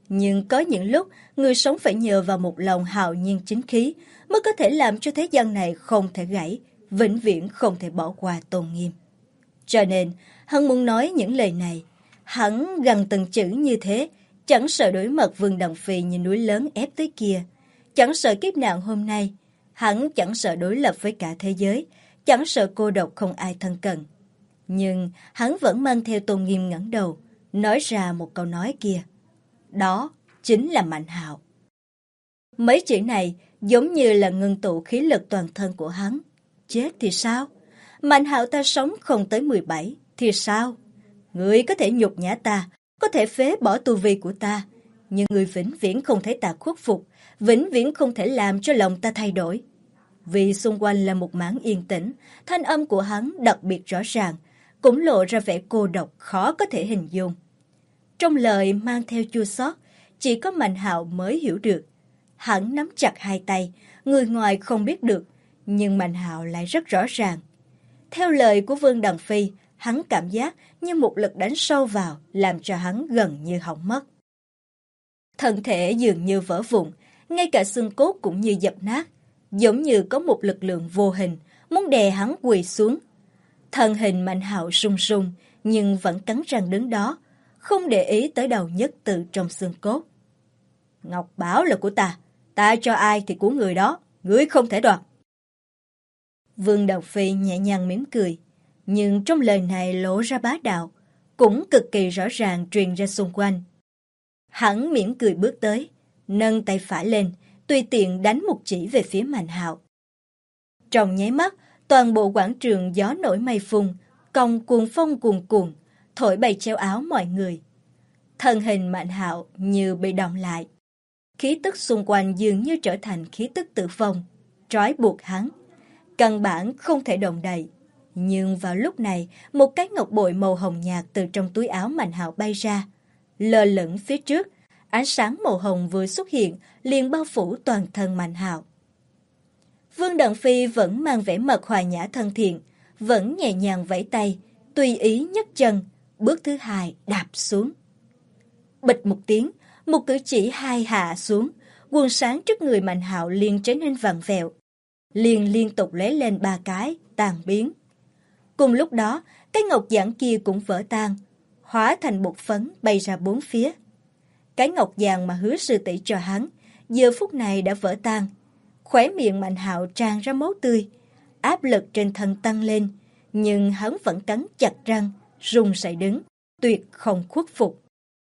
Nhưng có những lúc, người sống phải nhờ vào một lòng hào nhiên chính khí mới có thể làm cho thế gian này không thể gãy, vĩnh viễn không thể bỏ qua tôn nghiêm. Cho nên, hắn muốn nói những lời này. Hắn gằn từng chữ như thế, chẳng sợ đối mặt Vương Đằng Phi như núi lớn ép tới kia, chẳng sợ kiếp nạn hôm nay, hắn chẳng sợ đối lập với cả thế giới, chẳng sợ cô độc không ai thân cận. Nhưng hắn vẫn mang theo tôn nghiêm ngẩng đầu, nói ra một câu nói kia. Đó chính là Mạnh Hạo. Mấy chữ này giống như là ngưng tụ khí lực toàn thân của hắn. Chết thì sao? Mạnh Hạo ta sống không tới 17 thì sao? Ngươi có thể nhục nhã ta, có thể phế bỏ tu vi của ta, nhưng ngươi vĩnh viễn không thể ta khuất phục, vĩnh viễn không thể làm cho lòng ta thay đổi. Vì xung quanh là một mảng yên tĩnh, thanh âm của hắn đặc biệt rõ ràng, cũng lộ ra vẻ cô độc khó có thể hình dung. Trong lời mang theo chua xót, chỉ có Mạnh Hạo mới hiểu được. Hắn nắm chặt hai tay, người ngoài không biết được, nhưng Mạnh Hạo lại rất rõ ràng. Theo lời của Vương Đằng Phi, hắn cảm giác như một lực đánh sâu vào, làm cho hắn gần như hỏng mất. Thân thể dường như vỡ vụn, ngay cả xương cốt cũng như dập nát, giống như có một lực lượng vô hình muốn đè hắn quỳ xuống. Thân hình Mạnh Hạo run run, nhưng vẫn cắn răng đứng đó, không để ý tới đầu nhất từ trong xương cốt. Ngọc Bảo là của ta cho ai thì của người đó, ngươi không thể đoạt. Vương Đằng Phi nhẹ nhàng mỉm cười, nhưng trong lời này lộ ra bá đạo, cũng cực kỳ rõ ràng truyền ra xung quanh. Hắn mỉm cười bước tới, nâng tay phải lên, tùy tiện đánh một chỉ về phía Mạnh Hạo. Trong nháy mắt, toàn bộ quảng trường gió nổi mây phun, cong cuồng phong cuồn cuộn, thổi bay treo áo mọi người. Thân hình Mạnh Hạo như bị đọng lại. Khí tức xung quanh dường như trở thành khí tức tử vong, trói buộc hắn. Căn bản không thể động đậy. Nhưng vào lúc này, một cái ngọc bội màu hồng nhạt từ trong túi áo Mạnh Hạo bay ra. Lơ lửng phía trước, ánh sáng màu hồng vừa xuất hiện, liền bao phủ toàn thân Mạnh Hạo. Vương Đằng Phi vẫn mang vẻ mặt hòa nhã thân thiện, vẫn nhẹ nhàng vẫy tay, tùy ý nhấc chân, bước thứ hai đạp xuống. Bịch một tiếng, một cử chỉ hai hạ xuống, quần sáng trước người Mạnh Hạo liền trở nên vặn vẹo, liền liên tục lóe lên 3 cái, tan biến. Cùng lúc đó, cái ngọc giản kia cũng vỡ tan, hóa thành bột phấn bay ra bốn phía. Cái ngọc vàng mà Hứa sư tỷ cho hắn, giờ phút này đã vỡ tan. Khóe miệng Mạnh Hạo tràn ra máu tươi, áp lực trên thân tăng lên, nhưng hắn vẫn cắn chặt răng, run rẩy đứng, tuyệt không khuất phục.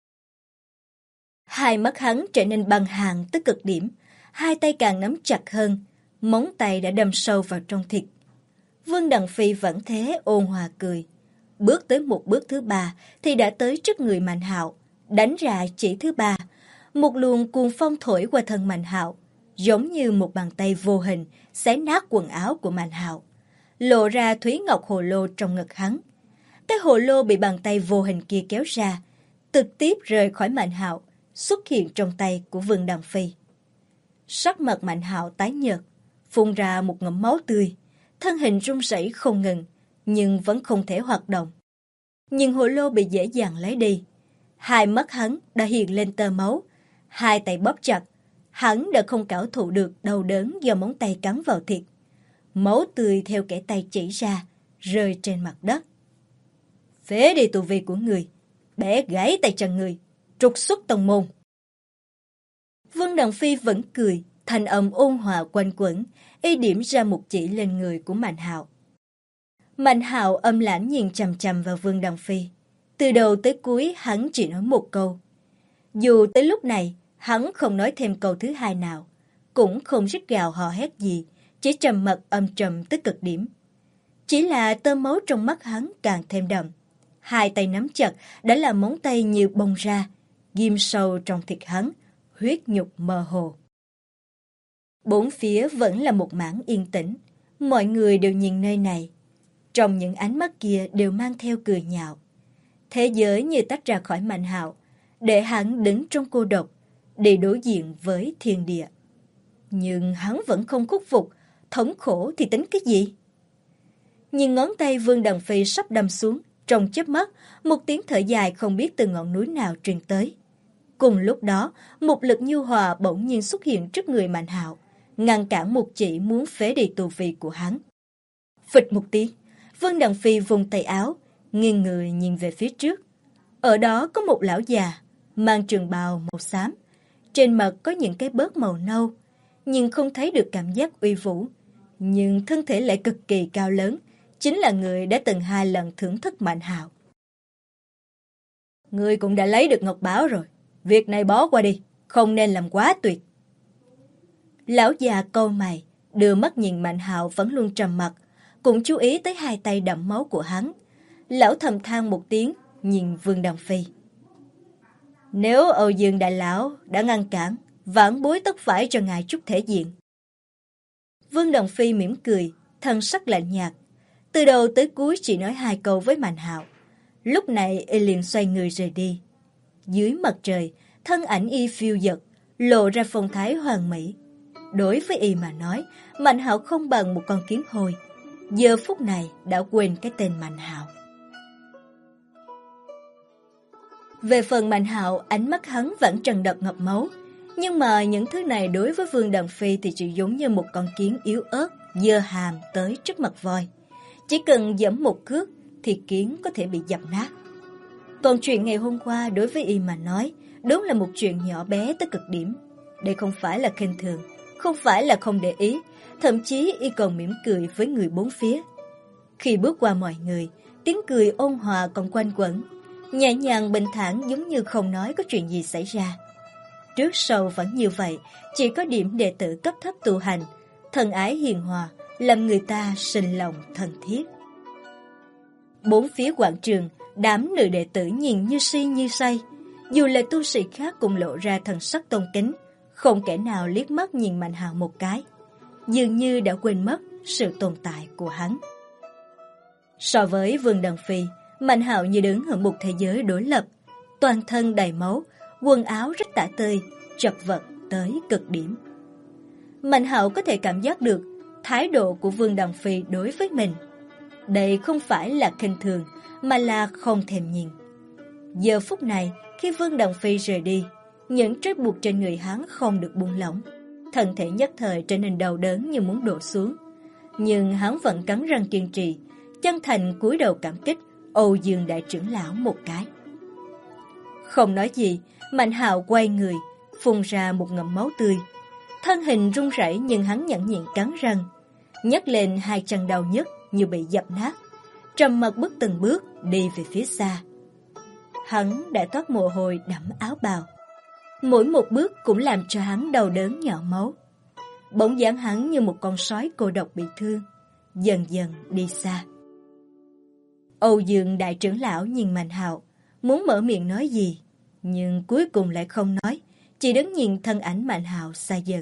Hai mắt hắn trở nên băng hàn tới cực điểm, hai tay càng nắm chặt hơn, móng tay đã đâm sâu vào trong thịt. Vương Đằng Phi vẫn thế ôn hòa cười. Bước tới một bước thứ ba thì đã tới trước người Mạnh Hạo, đánh ra chỉ thứ ba. Một luồng cuồng phong thổi qua thân Mạnh Hạo, giống như một bàn tay vô hình xé nát quần áo của Mạnh Hạo, lộ ra thúy ngọc hồ lô trong ngực hắn. Cái hồ lô bị bàn tay vô hình kia kéo ra, trực tiếp rời khỏi Mạnh Hạo, xuất hiện trong tay của Vương Đằng Phi. Sắc mặt Mạnh Hạo tái nhợt, phun ra một ngụm máu tươi, thân hình run rẩy không ngừng, nhưng vẫn không thể hoạt động. Nhưng hồ lô bị dễ dàng lấy đi. Hai mắt hắn đã hiện lên tơ máu, hai tay bóp chặt, hắn đã không cảm thụ được đau đớn do móng tay cắn vào thịt. Máu tươi theo kẻ tay chỉ ra, rơi trên mặt đất. Phế đi tu vi của người, bẻ gãy tay chân người, trục xuất tông môn. Vương Đằng Phi vẫn cười, thanh âm ôn hòa quanh quẩn, y điểm ra một chỉ lên người của Mạnh Hạo. Mạnh Hạo âm lãnh nhìn chằm chằm vào Vương Đằng Phi. Từ đầu tới cuối hắn chỉ nói một câu. Dù tới lúc này hắn không nói thêm câu thứ hai nào, cũng không rít gào hò hét gì, chỉ trầm mặc âm trầm tới cực điểm. Chỉ là tơ máu trong mắt hắn càng thêm đậm. Hai tay nắm chặt đã làm móng tay như bong ra, ghim sâu trong thịt hắn, huyết nhục mơ hồ. Bốn phía vẫn là một mảng yên tĩnh, mọi người đều nhìn nơi này. Trong những ánh mắt kia đều mang theo cười nhạo. Thế giới như tách ra khỏi Mạnh Hạo, để hắn đứng trong cô độc, để đối diện với thiên địa. Nhưng hắn vẫn không khuất phục, thống khổ thì tính cái gì? Nhìn ngón tay Vương Đằng Phi sắp đâm xuống, trong chớp mắt, một tiếng thở dài không biết từ ngọn núi nào truyền tới. Cùng lúc đó, một lực nhu hòa bỗng nhiên xuất hiện trước người Mạnh Hạo, ngăn cản một chỉ muốn phế đi tu vi của hắn. Phịch một tiếng, Vương Đằng Phi vùng tay áo, nghiêng người nhìn về phía trước. Ở đó có một lão già, mang trường bào màu xám. Trên mặt có những cái bớt màu nâu, nhưng không thấy được cảm giác uy vũ. Nhưng thân thể lại cực kỳ cao lớn, chính là người đã từng 2 lần thưởng thức Mạnh Hạo. Ngươi cũng đã lấy được ngọc báu rồi, việc này bỏ qua đi, không nên làm quá tuyệt. Lão già cau mày, đưa mắt nhìn Mạnh Hạo vẫn luôn trầm mặc, cũng chú ý tới 2 tay đẫm máu của hắn. Lão thầm than một tiếng, nhìn Vương Đằng Phi. Nếu Âu Dương đại lão đã ngăn cản, vãn bối tất phải cho ngài chút thể diện. Vương Đằng Phi mỉm cười, thân sắc lạnh nhạt. Từ đầu tới cuối chỉ nói 2 câu với Mạnh Hạo. Lúc này y liền xoay người rời đi. Dưới mặt trời, thân ảnh y phiêu dật, lộ ra phong thái hoàn mỹ. Đối với y mà nói, Mạnh Hạo không bằng một con kiến hôi. Giờ phút này đã quên cái tên Mạnh Hạo. Về phần Mạnh Hạo, ánh mắt hắn vẫn tràn đập ngập máu. Nhưng mà những thứ này đối với Vương Đằng Phi thì chỉ giống như một con kiến yếu ớt, giơ hàm tới trước mặt voi. Chỉ cần giẫm một cước thì kiến có thể bị dập nát. Còn chuyện ngày hôm qua đối với y mà nói, đúng là một chuyện nhỏ bé tới cực điểm. Đây không phải là khinh thường, không phải là không để ý, thậm chí y còn mỉm cười với người bốn phía. Khi bước qua mọi người, tiếng cười ôn hòa còn quanh quẩn, nhẹ nhàng bình thản giống như không nói có chuyện gì xảy ra. Trước sau vẫn như vậy, chỉ có điểm đệ tử cấp thấp tu hành, thân ái hiền hòa, làm người ta sinh lòng thân thiết. Bốn phía quảng trường, đám nữ đệ tử nhìn như si như say. Dù là tu sĩ khác cũng lộ ra thần sắc tôn kính, không kẻ nào liếc mắt nhìn Mạnh Hạo một cái, dường như đã quên mất sự tồn tại của hắn. So với Vương Đằng Phi, Mạnh Hạo như đứng ở một thế giới đối lập, toàn thân đầy máu, quần áo rất tả tơi, chật vật tới cực điểm. Mạnh Hạo có thể cảm giác được thái độ của Vương Đằng Phi đối với mình. Đây không phải là khinh thường, mà là không thèm nhìn. Giờ phút này, khi Vương Đằng Phi rời đi, những trói buộc trên người hắn không được buông lỏng, thân thể nhất thời trở nên đau đớn như muốn đổ xuống. Nhưng hắn vẫn cắn răng kiên trì, chân thành cúi đầu cảm kích Âu Dương đại trưởng lão một cái. Không nói gì, Mạnh Hạo quay người, phun ra một ngụm máu tươi. Thân hình run rẩy nhưng hắn nhẫn nhịn cắn răng, nhấc lên 2 chân đau nhức như bị dập nát, trầm mặc bước từng bước đi về phía xa. Hắn đã toát mồ hôi đẫm áo bào, mỗi một bước cũng làm cho hắn đau đớn nhỏ máu. Bóng dáng hắn như một con sói cô độc bị thương, dần dần đi xa. Âu Dương đại trưởng lão nhìn Mạnh Hạo, muốn mở miệng nói gì, nhưng cuối cùng lại không nói, chỉ đứng nhìn thân ảnh Mạnh Hạo xa dần.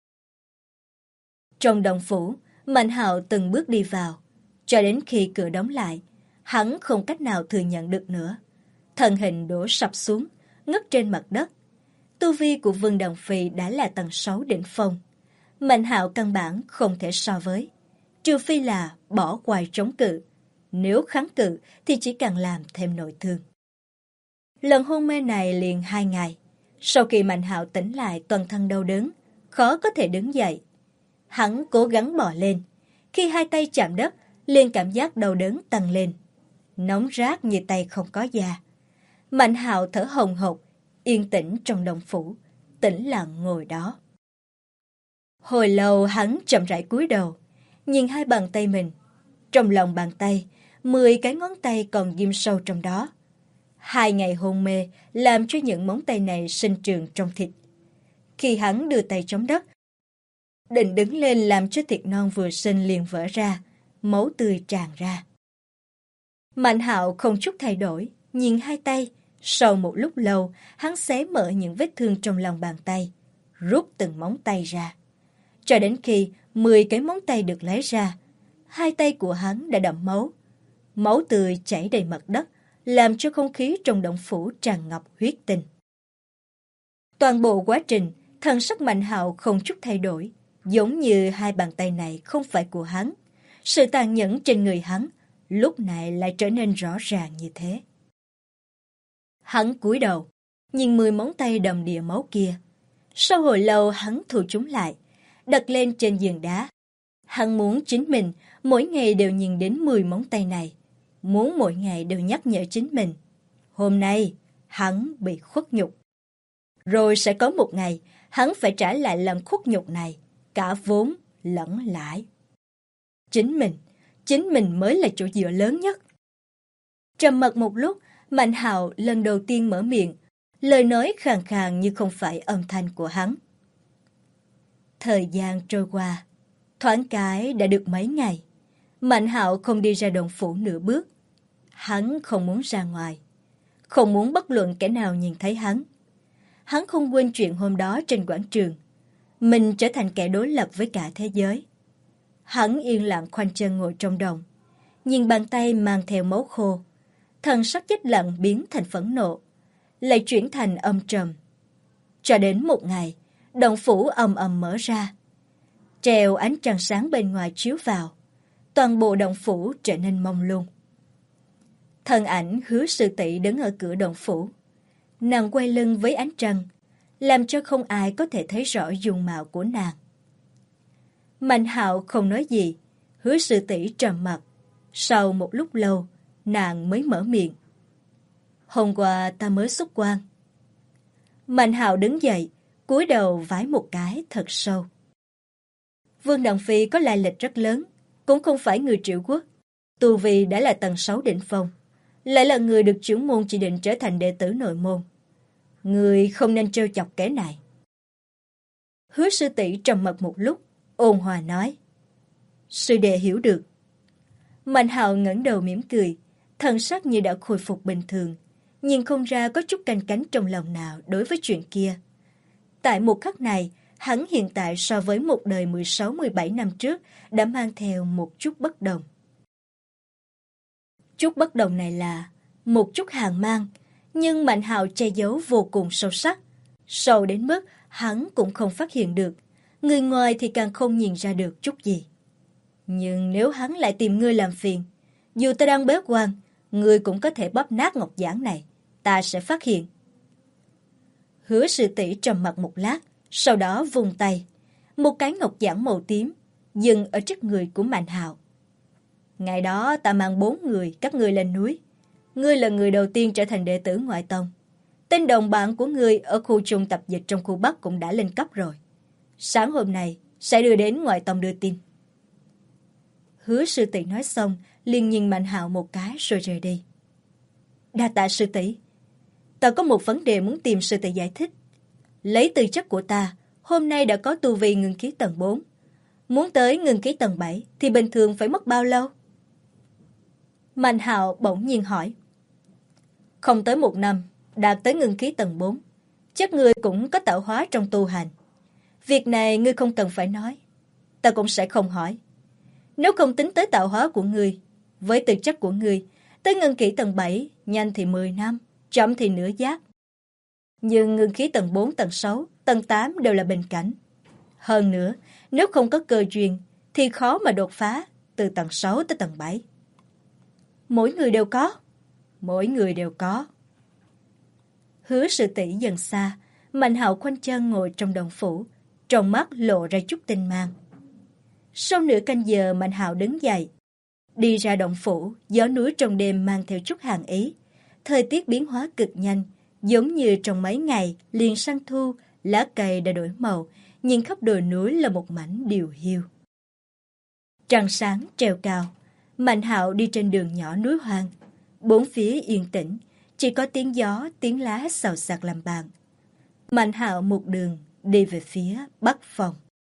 Trong động phủ, Mạnh Hạo từng bước đi vào, cho đến khi cửa đóng lại, hắn không cách nào thừa nhận được nữa. Thân hình đổ sập xuống, ngất trên mặt đất. Tu vi của Vương Đằng Phi đã là tầng 6 đỉnh phong. Mạnh Hạo căn bản không thể so với, trừ phi là bỏ quài chống cự. Nếu kháng cự thì chỉ càng làm thêm nội thương. Lần hôn mê này liền 2 ngày. Sau khi Mạnh Hạo tỉnh lại toàn thân đau đớn, khó có thể đứng dậy. Hắn cố gắng bò lên. Khi 2 tay chạm đất, liền cảm giác đau đớn tăng lên. Nóng rát như tay không có da. Mạnh Hạo thở hồng hộc, yên tĩnh trong động phủ, tĩnh lặng ngồi đó. Hồi lâu hắn chậm rãi cúi đầu, nhìn 2 bàn tay mình. Trong lòng bàn tay, 10 cái ngón tay còn ghim sâu trong đó. 2 ngày hôn mê làm cho những móng tay này sinh trường trong thịt. Khi hắn đưa tay chống đất, định đứng lên làm cho thịt non vừa sinh liền vỡ ra, máu tươi tràn ra. Mạnh Hạo không chút thay đổi, nhìn 2 tay. Sau một lúc lâu, hắn xé mở những vết thương trong lòng bàn tay, rút từng móng tay ra. Cho đến khi 10 cái móng tay được lấy ra, 2 tay của hắn đã đẫm máu. Máu tươi chảy đầy mặt đất, làm cho không khí trong động phủ tràn ngập huyết tinh. Toàn bộ quá trình, thần sắc Mạnh Hạo không chút thay đổi, giống như 2 bàn tay này không phải của hắn. Sự tàn nhẫn trên người hắn, lúc này lại trở nên rõ ràng như thế. Hắn cúi đầu, nhìn 10 móng tay đầm đìa máu kia. Sau hồi lâu hắn thu chúng lại, đặt lên trên giường đá. Hắn muốn chính mình mỗi ngày đều nhìn đến 10 móng tay này, muốn mỗi ngày đều nhắc nhở chính mình. Hôm nay, hắn bị khuất nhục. Rồi sẽ có một ngày, hắn phải trả lại lần khuất nhục này, cả vốn lẫn lãi. Chính mình mới là chỗ dựa lớn nhất. Trầm mặc một lúc, Mạnh Hạo lần đầu tiên mở miệng, lời nói khàn khàn như không phải âm thanh của hắn. Thời gian trôi qua, thoáng cái đã được mấy ngày. Mạnh Hạo không đi ra động phủ nửa bước. Hắn không muốn ra ngoài, không muốn bất luận kẻ nào nhìn thấy hắn. Hắn không quên chuyện hôm đó trên quảng trường. Mình trở thành kẻ đối lập với cả thế giới. Hắn yên lặng khoanh chân ngồi trong đồng, nhìn bàn tay mang theo máu khô. Thần sắc chết lặng biến thành phẫn nộ, lại chuyển thành âm trầm. Cho đến một ngày, động phủ ầm ầm mở ra. Treo ánh trăng sáng bên ngoài chiếu vào. Toàn bộ động phủ trở nên mông lung. Thân ảnh Hứa Sư Tỷ đứng ở cửa động phủ. Nàng quay lưng với ánh trăng, làm cho không ai có thể thấy rõ dung mạo của nàng. Mạnh Hạo không nói gì, Hứa Sư Tỷ trầm mặc. Sau một lúc lâu, nàng mới mở miệng. Hôm qua ta mới xuất quan. Mạnh Hạo đứng dậy, cúi đầu vái một cái thật sâu. Vương Đồng Phi có lai lịch rất lớn, cũng không phải người Triệu Quốc. Tu vi đã là tầng 6 đỉnh phong, lại là người được trưởng môn chỉ định trở thành đệ tử nội môn. Người không nên trêu chọc kẻ này. Hứa Sư Tỷ trầm mặc một lúc, ôn hòa nói. Sư đệ hiểu được. Mạnh Hạo ngẩng đầu mỉm cười, thần sắc như đã khôi phục bình thường, nhìn không ra có chút canh cánh trong lòng nào đối với chuyện kia. Tại một khắc này, hắn hiện tại so với một đời 16-17 năm trước đã mang theo một chút bất đồng. Chút bất đồng này là một chút hàn mang, nhưng Mạnh Hạo che giấu vô cùng sâu sắc, sâu đến mức hắn cũng không phát hiện được, người ngoài thì càng không nhìn ra được chút gì. Nhưng nếu hắn lại tìm ngươi làm phiền, dù ta đang bế quan, ngươi cũng có thể bóp nát ngọc giản này, ta sẽ phát hiện. Hứa Sư Tỷ trầm mặc một lát, sau đó vung tay, một cái ngọc giản màu tím dừng ở trước người của Mạnh Hạo. Ngày đó ta mang 4 người các ngươi lên núi, ngươi là người đầu tiên trở thành đệ tử ngoại tông. Tên đồng bạn của ngươi ở khu trung tập dịch trong khu Bắc cũng đã lên cấp rồi. Sáng hôm nay sẽ đưa đến ngoại tông đưa tin. Hứa Sư Tỷ nói xong, liền nhìn Mạnh Hạo một cái rồi rời đi. Đa tạ Sư Tỷ. Ta có một vấn đề muốn tìm Sư Tỷ giải thích. Lấy tư chất của ta, hôm nay đã có tu vi ngưng khí tầng 4. Muốn tới ngưng khí tầng 7 thì bình thường phải mất bao lâu? Mạnh Hạo bỗng nhiên hỏi. Không tới 1 năm, đạt tới ngưng khí tầng 4. Chắc ngươi cũng có tạo hóa trong tu hành. Việc này ngươi không cần phải nói. Ta cũng sẽ không hỏi. Nếu không tính tới tạo hóa của ngươi, với tư chất của ngươi, tới ngưng khí tầng 7, nhanh thì 10 năm, chậm thì nửa giáp. Nhưng ngưng khí tầng 4, tầng 6, tầng 8 đều là bình cảnh. Hơn nữa, nếu không có cơ duyên, thì khó mà đột phá từ tầng 6 tới tầng 7. Mỗi người đều có. Mỗi người đều có. Hứa Sư Tỷ dần xa, Mạnh Hạo khoanh chân ngồi trong động phủ, trong mắt lộ ra chút tinh mang. Sau nửa canh giờ Mạnh Hạo đứng dậy. Đi ra động phủ, gió núi trong đêm mang theo chút hàn ý. Thời tiết biến hóa cực nhanh, giống như trong mấy ngày liền sang thu, lá cây đã đổi màu, nhìn khắp đồi núi là một mảnh điều hiu. Trăng sáng treo cao, Mạnh Hạo đi trên đường nhỏ núi hoang. Bốn phía yên tĩnh, chỉ có tiếng gió, tiếng lá xào xạc làm bàn. Mạnh Hạo một đường đi về phía Bắc Phong.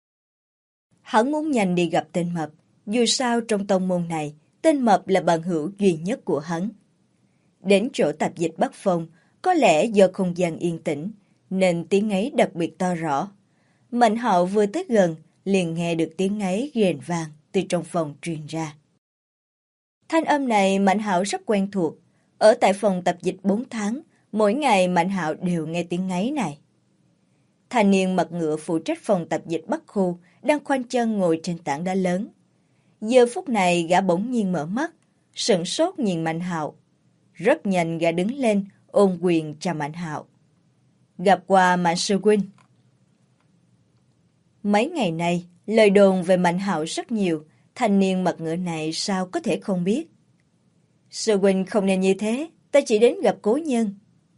Hắn muốn nhanh đi gặp tên Mập, dù sao trong tông môn này, tên Mập là bằng hữu duy nhất của hắn. Đến chỗ tạp dịch Bắc Phong, có lẽ do không gian yên tĩnh, nên tiếng ấy đặc biệt to rõ. Mạnh Hạo vừa tới gần, liền nghe được tiếng ấy rền vang từ trong phòng truyền ra. Thanh âm này Mạnh Hạo rất quen thuộc. Ở tại phòng tập dịch 4 tháng, mỗi ngày Mạnh Hạo đều nghe tiếng ấy này. Thanh niên mặt ngựa phụ trách phòng tập dịch Bắc Khu đang khoanh chân ngồi trên tảng đá lớn. Giờ phút này gã bỗng nhiên mở mắt, sửng sốt nhìn Mạnh Hạo. Rất nhanh gã đứng lên, ôm quyền chào Mạnh Hạo. gặp qua Mạnh sư huynh. Mấy ngày nay, lời đồn về Mạnh Hạo rất nhiều, thanh niên mặt ngựa này sao có thể không biết. Sư huynh không nên như thế, ta chỉ đến gặp cố nhân.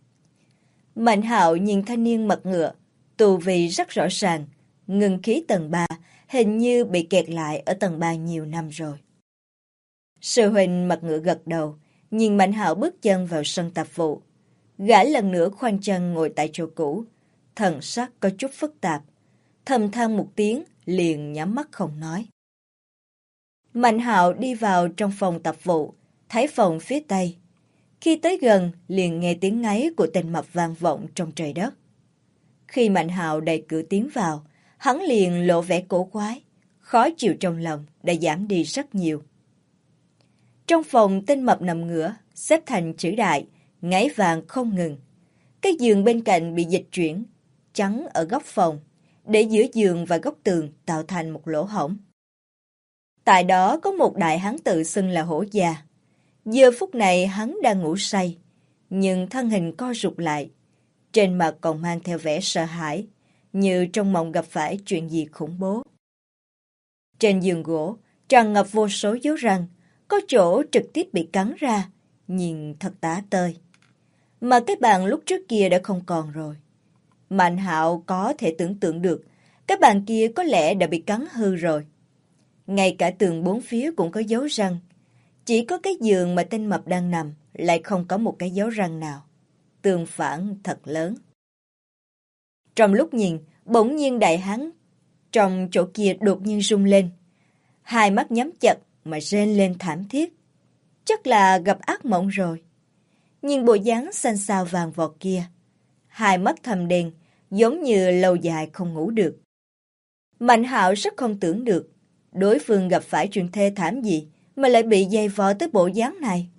Mạnh Hạo nhìn thanh niên mặt ngựa, tu vi rất rõ ràng, ngưng khí tầng 3, hình như bị kẹt lại ở tầng 3 nhiều năm rồi. Sư huynh mặt ngựa gật đầu, nhìn Mạnh Hạo bước chân vào sân tạp vụ. Gã lần nữa khoanh chân ngồi tại chỗ cũ, thần sắc có chút phức tạp, thầm than một tiếng, liền nhắm mắt không nói. Mạnh Hạo đi vào trong phòng tạp vụ, thấy phòng phía tây. Khi tới gần, liền nghe tiếng ngáy của tên mập vang vọng trong trời đất. Khi Mạnh Hạo đẩy cửa tiến vào, hắn liền lộ vẻ cổ quái, khó chịu trong lòng đã giảm đi rất nhiều. Trong phòng tên mập nằm ngửa, xếp thành chữ đại, ngáy vàng không ngừng. Cái giường bên cạnh bị dịch chuyển, chắn ở góc phòng, để giữa giường và góc tường tạo thành một lỗ hổng. Tại đó có một đại hán tự xưng là Hổ Già. Giờ phút này hắn đang ngủ say, nhưng thân hình co rụt lại. Trên mặt còn mang theo vẻ sợ hãi, như trong mộng gặp phải chuyện gì khủng bố. Trên giường gỗ, tràn ngập vô số dấu răng, có chỗ trực tiếp bị cắn ra, nhìn thật tả tơi. Mà cái bàn lúc trước kia đã không còn rồi. Mạnh Hạo có thể tưởng tượng được, cái bàn kia có lẽ đã bị cắn hư rồi. Ngay cả tường bốn phía cũng có dấu răng. Chỉ có cái giường mà tên mập đang nằm lại không có một cái dấu răng nào. Tương phản thật lớn. Trong lúc nhìn, bỗng nhiên đại hán trong chỗ kia đột nhiên rung lên. Hai mắt nhắm chặt mà rên lên thảm thiết. Chắc là gặp ác mộng rồi. Nhìn bộ dáng xanh xao vàng vọt kia. Hai mắt thâm đen, giống như lâu dài không ngủ được. Mạnh Hạo rất không tưởng được, đối phương gặp phải chuyện thê thảm gì mà lại bị dày vò tới bộ dáng này.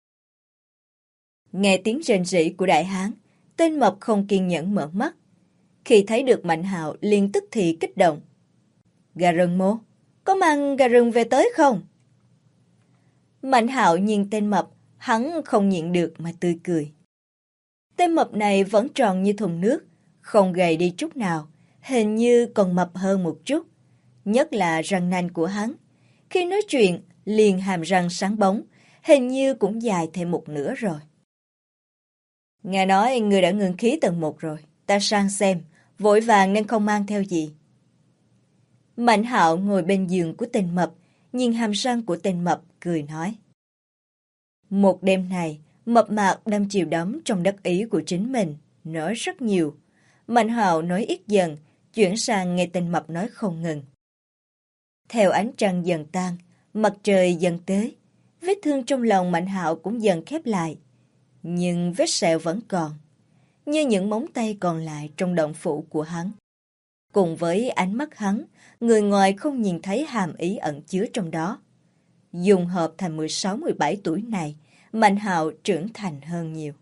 Nghe tiếng rền rỉ của đại hán, tên mập không kiên nhẫn mở mắt. Khi thấy được Mạnh Hạo liền tức thì kích động. Gà rừng mô, có mang gà rừng về tới không? Mạnh Hạo nhìn tên mập, hắn không nhịn được mà tươi cười. Tên mập này vẫn tròn như thùng nước, không gầy đi chút nào, hình như còn mập hơn một chút. Nhất là răng nanh của hắn. Khi nói chuyện, liền hàm răng sáng bóng, hình như cũng dài thêm một nửa rồi. Nghe nói người đã ngưng khí tầng 1 rồi, ta sang xem, vội vàng nên không mang theo gì. Mạnh Hạo ngồi bên giường của tên mập, nhìn hàm răng của tên mập, cười nói. Một đêm này, mập mạp đang chìm đắm trong đắc ý của chính mình, nói rất nhiều. Mạnh Hạo nói ít dần, chuyển sang nghe tên mập nói không ngừng. Theo ánh trăng dần tan, mặt trời dần tới, vết thương trong lòng Mạnh Hạo cũng dần khép lại. Nhưng vết sẹo vẫn còn, như những móng tay còn lại trong động phủ của hắn. Cùng với ánh mắt hắn, người ngoài không nhìn thấy hàm ý ẩn chứa trong đó. Dùng hợp thành 16-17 tuổi này, Mạnh Hạo trưởng thành hơn nhiều.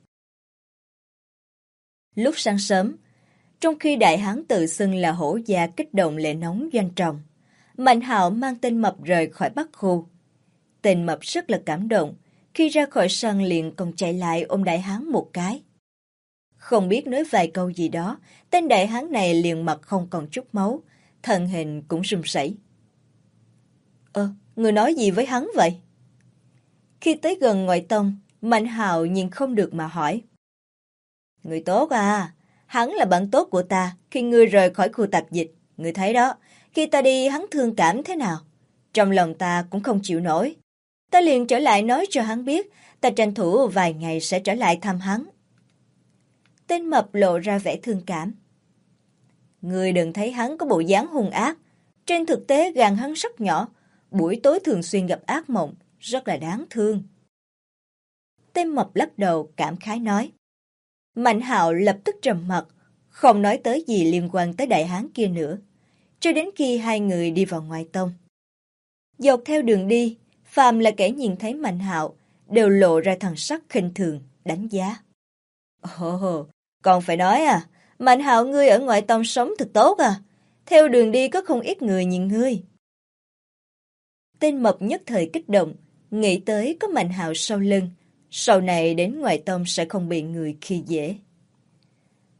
Lúc sáng sớm, trong khi đại hán tự xưng là Hổ Gia kích động lệ nóng doanh trọng, Mạnh Hạo mang tên mập rời khỏi Bắc Khu. Tên mập rất là cảm động, khi ra khỏi sân liền còn chạy lại ôm đại hán một cái. Không biết nói vài câu gì đó, tên đại hán này liền mặt không còn chút máu, thân hình cũng run rẩy. Người nói gì với hắn vậy? Khi tới gần ngoại tông, Mạnh Hạo nhìn không được mà hỏi. Người tốt à, hắn là bạn tốt của ta khi ngươi rời khỏi khu tạp dịch. Ngươi thấy đó, khi ta đi hắn thương cảm thế nào? Trong lòng ta cũng không chịu nổi. Ta liền trở lại nói cho hắn biết, ta tranh thủ vài ngày sẽ trở lại thăm hắn. Tên mập lộ ra vẻ thương cảm. Ngươi đừng thấy hắn có bộ dáng hung ác. Trên thực tế gan hắn rất nhỏ, buổi tối thường xuyên gặp ác mộng, rất là đáng thương. Tên mập lắc đầu cảm khái nói. Mạnh Hạo lập tức trầm mặt, không nói tới gì liên quan tới đại hán kia nữa, cho đến khi hai người đi vào ngoại tông. Dọc theo đường đi, phàm là kẻ nhìn thấy Mạnh Hạo đều lộ ra thần sắc khinh thường, đánh giá. Ồ, còn phải nói à, Mạnh Hạo ngươi ở ngoại tông sống thật tốt à, theo đường đi có không ít người nhìn ngươi. Tên mập nhất thời kích động, nghĩ tới có Mạnh Hạo sau lưng, sau này đến ngoại tông sẽ không bị người khi dễ.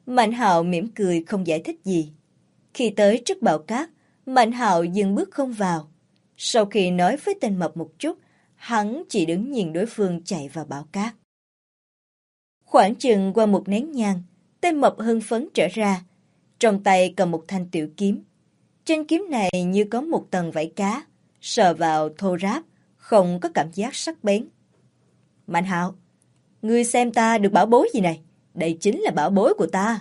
Mạnh Hạo mỉm cười không giải thích gì. Khi tới trước bào cát, Mạnh Hạo dừng bước không vào. Sau khi nói với tên mập một chút, hắn chỉ đứng nhìn đối phương chạy vào bão cát. Khoảng chừng qua một nén nhang, tên mập hưng phấn trở ra, trong tay cầm một thanh tiểu kiếm. Trên kiếm này như có một tầng vảy cá, sờ vào thô ráp, không có cảm giác sắc bén. Mạnh Hạo, ngươi xem ta được bảo bối gì này? Đây chính là bảo bối của ta.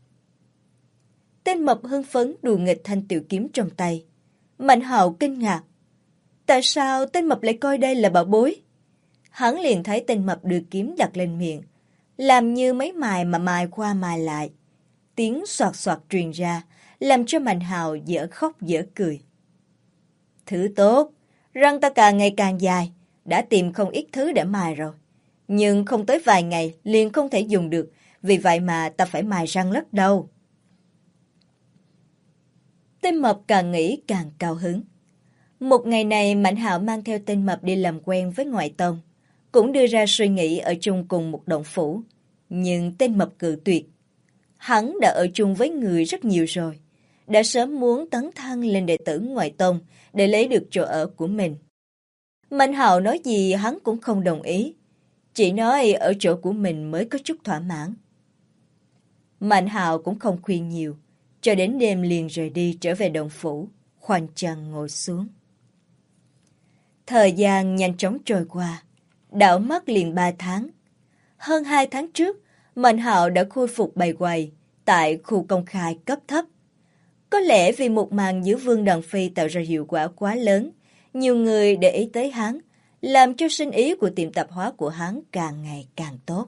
Tên mập hưng phấn đùa nghịch thanh tiểu kiếm trong tay. Mạnh Hạo kinh ngạc. Tại sao tên mập lại coi đây là bảo bối? Hắn liền thấy tên mập đưa kiếm đặt lên miệng, làm như máy mài mà mài qua mài lại. Tiếng xoạt xoạt truyền ra, làm cho Mạnh Hạo dở khóc dở cười. Thứ tốt, răng ta càng ngày càng dài, đã tìm không ít thứ để mài rồi. Nhưng không tới vài ngày liền không thể dùng được, vì vậy mà ta phải mài răng lất đầu. Tên mập càng nghĩ càng cao hứng. Một ngày này Mạnh Hạo mang theo tên mập đi làm quen với ngoại tông, cũng đưa ra suy nghĩ ở chung cùng một động phủ. Nhưng tên mập cự tuyệt. Hắn đã ở chung với người rất nhiều rồi, đã sớm muốn tấn thăng lên đệ tử ngoại tông để lấy được chỗ ở của mình. Mạnh Hạo nói gì hắn cũng không đồng ý, chỉ nói ở chỗ của mình mới có chút thỏa mãn. Mạnh Hạo cũng không khuyên nhiều, cho đến đêm liền rời đi trở về động phủ, khoanh chân ngồi xuống. Thời gian nhanh chóng trôi qua, đảo mắt liền 3 tháng. Hơn 2 tháng trước, Mạnh Hạo đã khôi phục bày quầy tại khu công khai cấp thấp. Có lẽ vì một màn giữa Vương Đằng Phi tạo ra hiệu quả quá lớn, nhiều người để ý tới hắn, làm cho sinh ý của tiệm tạp hóa của hắn càng ngày càng tốt.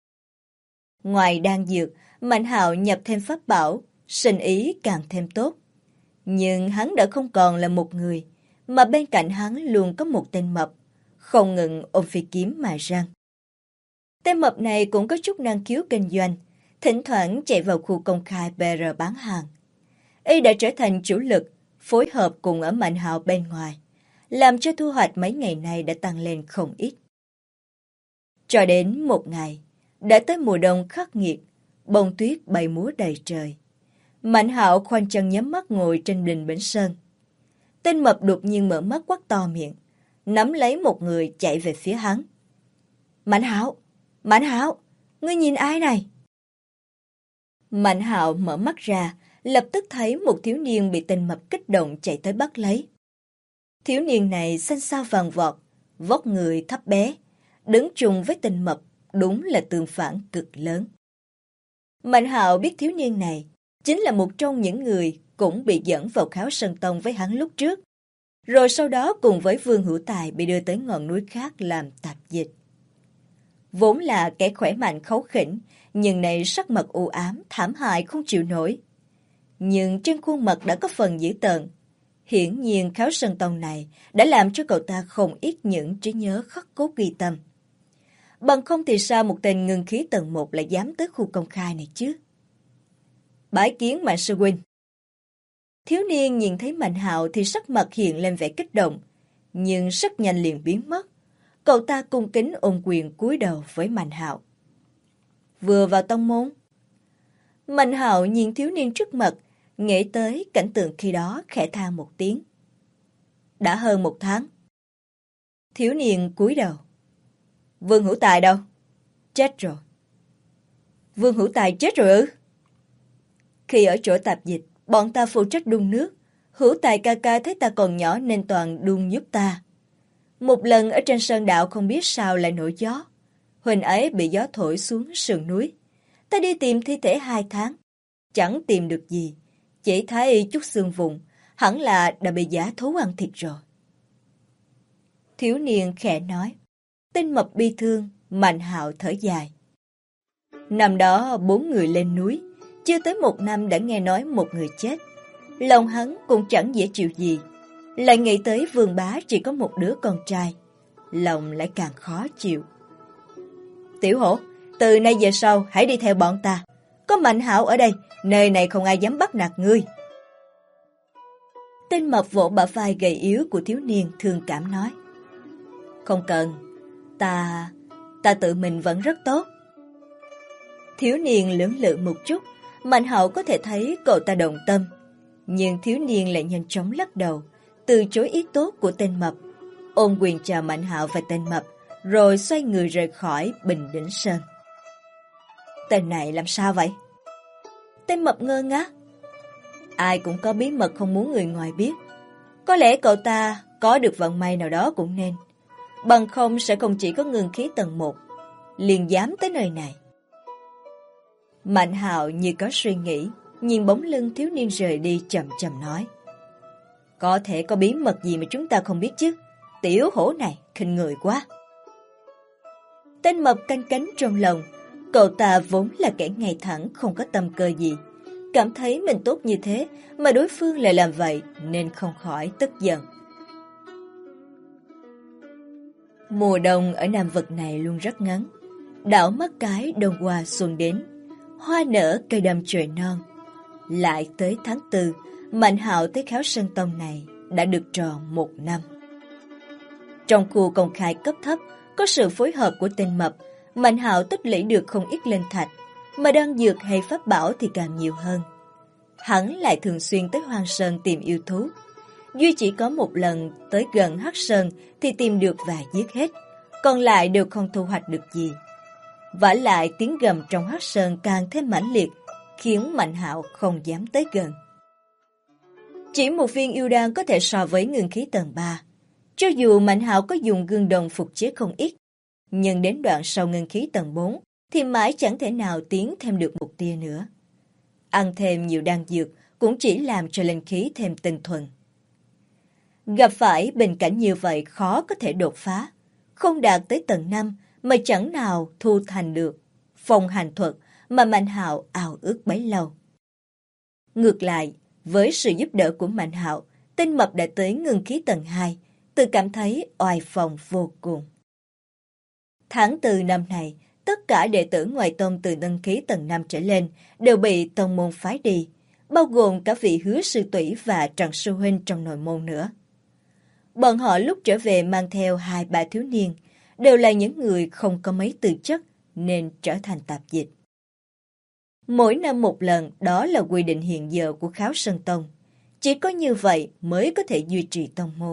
Ngoài đan dược, Mạnh Hạo nhập thêm pháp bảo, sinh ý càng thêm tốt. Nhưng hắn đã không còn là một người, mà bên cạnh hắn luôn có một tên mập, không ngừng ôm phi kiếm mà răng. Tên mập này cũng có chút năng khiếu kinh doanh, thỉnh thoảng chạy vào khu công khai PR bán hàng. Y đã trở thành chủ lực, phối hợp cùng ở Mạnh Hạo bên ngoài, làm cho thu hoạch mấy ngày nay đã tăng lên không ít. Cho đến một ngày, đã tới mùa đông khắc nghiệt, bông tuyết bay múa đầy trời. Mạnh Hạo khoanh chân nhắm mắt ngồi trên đỉnh Bỉnh Sơn. Tên mập đột nhiên mở mắt quát to miệng, nắm lấy một người chạy về phía hắn. Mạnh Hạo! Mạnh Hạo! Ngươi nhìn ai này? Mạnh Hạo mở mắt ra, lập tức thấy một thiếu niên bị tên mập kích động chạy tới bắt lấy. Thiếu niên này xanh xao vàng vọt, vóc người thấp bé, đứng chung với tên mập, đúng là tương phản cực lớn. Mạnh Hạo biết thiếu niên này chính là một trong những người cũng bị dẫn vào Kháo Sơn Tông với hắn lúc trước, rồi sau đó cùng với Vương Hữu Tài bị đưa tới ngọn núi khác làm tạp dịch. Vốn là kẻ khỏe mạnh kháu khỉnh, nhưng này sắc mặt u ám, thảm hại không chịu nổi. Nhưng trên khuôn mặt đã có phần dữ tợn. Hiển nhiên Kháo Sơn Tông này đã làm cho cậu ta không ít những trí nhớ khắc cốt ghi tâm. Bằng không thì sao một tên ngưng khí tầng 1 lại dám tới khu công khai này chứ? Bái kiến Mạnh sư huynh. Thiếu niên nhìn thấy Mạnh Hạo thì sắc mặt hiện lên vẻ kích động, nhưng rất nhanh liền biến mất. Cậu ta cung kính ôm quyền cúi đầu với Mạnh Hạo. Vừa vào tông môn, Mạnh Hạo nhìn thiếu niên trước mặt, nghĩ tới cảnh tượng khi đó khẽ than một tiếng. Đã hơn 1 tháng. Thiếu niên cúi đầu. Vương Hữu Tài đâu? Chết rồi. Vương Hữu Tài chết rồi ư? Khi ở chỗ tạp dịch, bọn ta phụ trách đun nước. Hữu Tài ca ca thấy ta còn nhỏ nên toàn đun giúp ta. Một lần ở trên sơn đạo không biết sao lại nổi gió. Huỳnh ấy bị gió thổi xuống sườn núi. Ta đi tìm thi thể 2 tháng. Chẳng tìm được gì. Chỉ thấy chút xương vùng. Hẳn là đã bị dã thú ăn thịt rồi. Thiếu niên khẽ nói. Tên mập bi thương, Mạnh Hạo thở dài. Năm đó 4 người lên núi. Chưa tới 1 năm đã nghe nói một người chết. Lòng hắn cũng chẳng dễ chịu gì. Lại nghĩ tới Vương bá chỉ có một đứa con trai. Lòng lại càng khó chịu. Tiểu hổ, từ nay về sau hãy đi theo bọn ta. Có Mạnh Hạo ở đây, nơi này không ai dám bắt nạt ngươi. Tên mập vỗ bả vai gầy yếu của thiếu niên thương cảm nói. Không cần, ta tự mình vẫn rất tốt. Thiếu niên lưỡng lự một chút, Mạnh Hạo có thể thấy cậu ta động tâm, nhưng thiếu niên lại nhanh chóng lắc đầu, từ chối ý tốt của tên mập, ôm quyền chào Mạnh Hạo và tên mập, rồi xoay người rời khỏi Bình Đỉnh Sơn. Tên này làm sao vậy? Tên mập ngơ ngác. Ai cũng có bí mật không muốn người ngoài biết. Có lẽ cậu ta có được vận may nào đó cũng nên. Bằng không sẽ không chỉ có ngưng khí tầng 1, liền dám tới nơi này. Mạnh Hạo như có suy nghĩ, nhìn bóng lưng thiếu niên rời đi chậm chậm nói. Có thể có bí mật gì mà chúng ta không biết chứ? Tiểu hổ này khinh người quá. Tên mập canh cánh trong lòng, cậu ta vốn là kẻ ngay thẳng không có tâm cơ gì. Cảm thấy mình tốt như thế mà đối phương lại làm vậy nên không khỏi tức giận. Mùa đông ở Nam Vực này luôn rất ngắn. Đảo mắt cái đông qua xuân đến, hoa nở cây đâm chồi non. Lại tới tháng 4, Mạnh Hạo tới Kháo Sơn Tông này đã được tròn 1 năm. Trong khu công khai cấp thấp, có sự phối hợp của tên mập, Mạnh Hạo tích lũy được không ít linh thạch, mà đan dược hay pháp bảo thì càng nhiều hơn. Hắn lại thường xuyên tới Hoang Sơn tìm yêu thú. Duy chỉ có một lần tới gần Hắc Sơn thì tìm được và giết hết, còn lại đều không thu hoạch được gì. Vả lại tiếng gầm trong Hắc Sơn càng thêm mãnh liệt, khiến Mạnh Hạo không dám tới gần. Chỉ một viên yêu đan có thể so với ngưng khí tầng 3. Cho dù Mạnh Hạo có dùng gương đồng phục chế không ít, nhưng đến đoạn sau ngưng khí tầng 4 thì mãi chẳng thể nào tiến thêm được một tia nữa. Ăn thêm nhiều đan dược cũng chỉ làm cho linh khí thêm tinh thuần. Gặp phải bình cảnh như vậy khó có thể đột phá, không đạt tới tầng 5 mà chẳng nào thu thành được phong hành thuật mà Mạnh Hạo ao ước bấy lâu. Ngược lại, với sự giúp đỡ của Mạnh Hạo, tên mập đã tới ngưng khí tầng 2, tự cảm thấy oai phong vô cùng. Tháng 4 năm này, tất cả đệ tử ngoài tông từ ngưng khí tầng 5 trở lên đều bị tông môn phái đi, bao gồm cả vị Hứa sư tỷ và Trần sư huynh trong nội môn nữa. Bọn họ lúc trở về mang theo 2-3 thiếu niên, đều là những người không có mấy tư chất nên trở thành tạp dịch. Mỗi năm một lần, đó là quy định hiện giờ của Kháo Sơn Tông. Chỉ có như vậy mới có thể duy trì tông môn.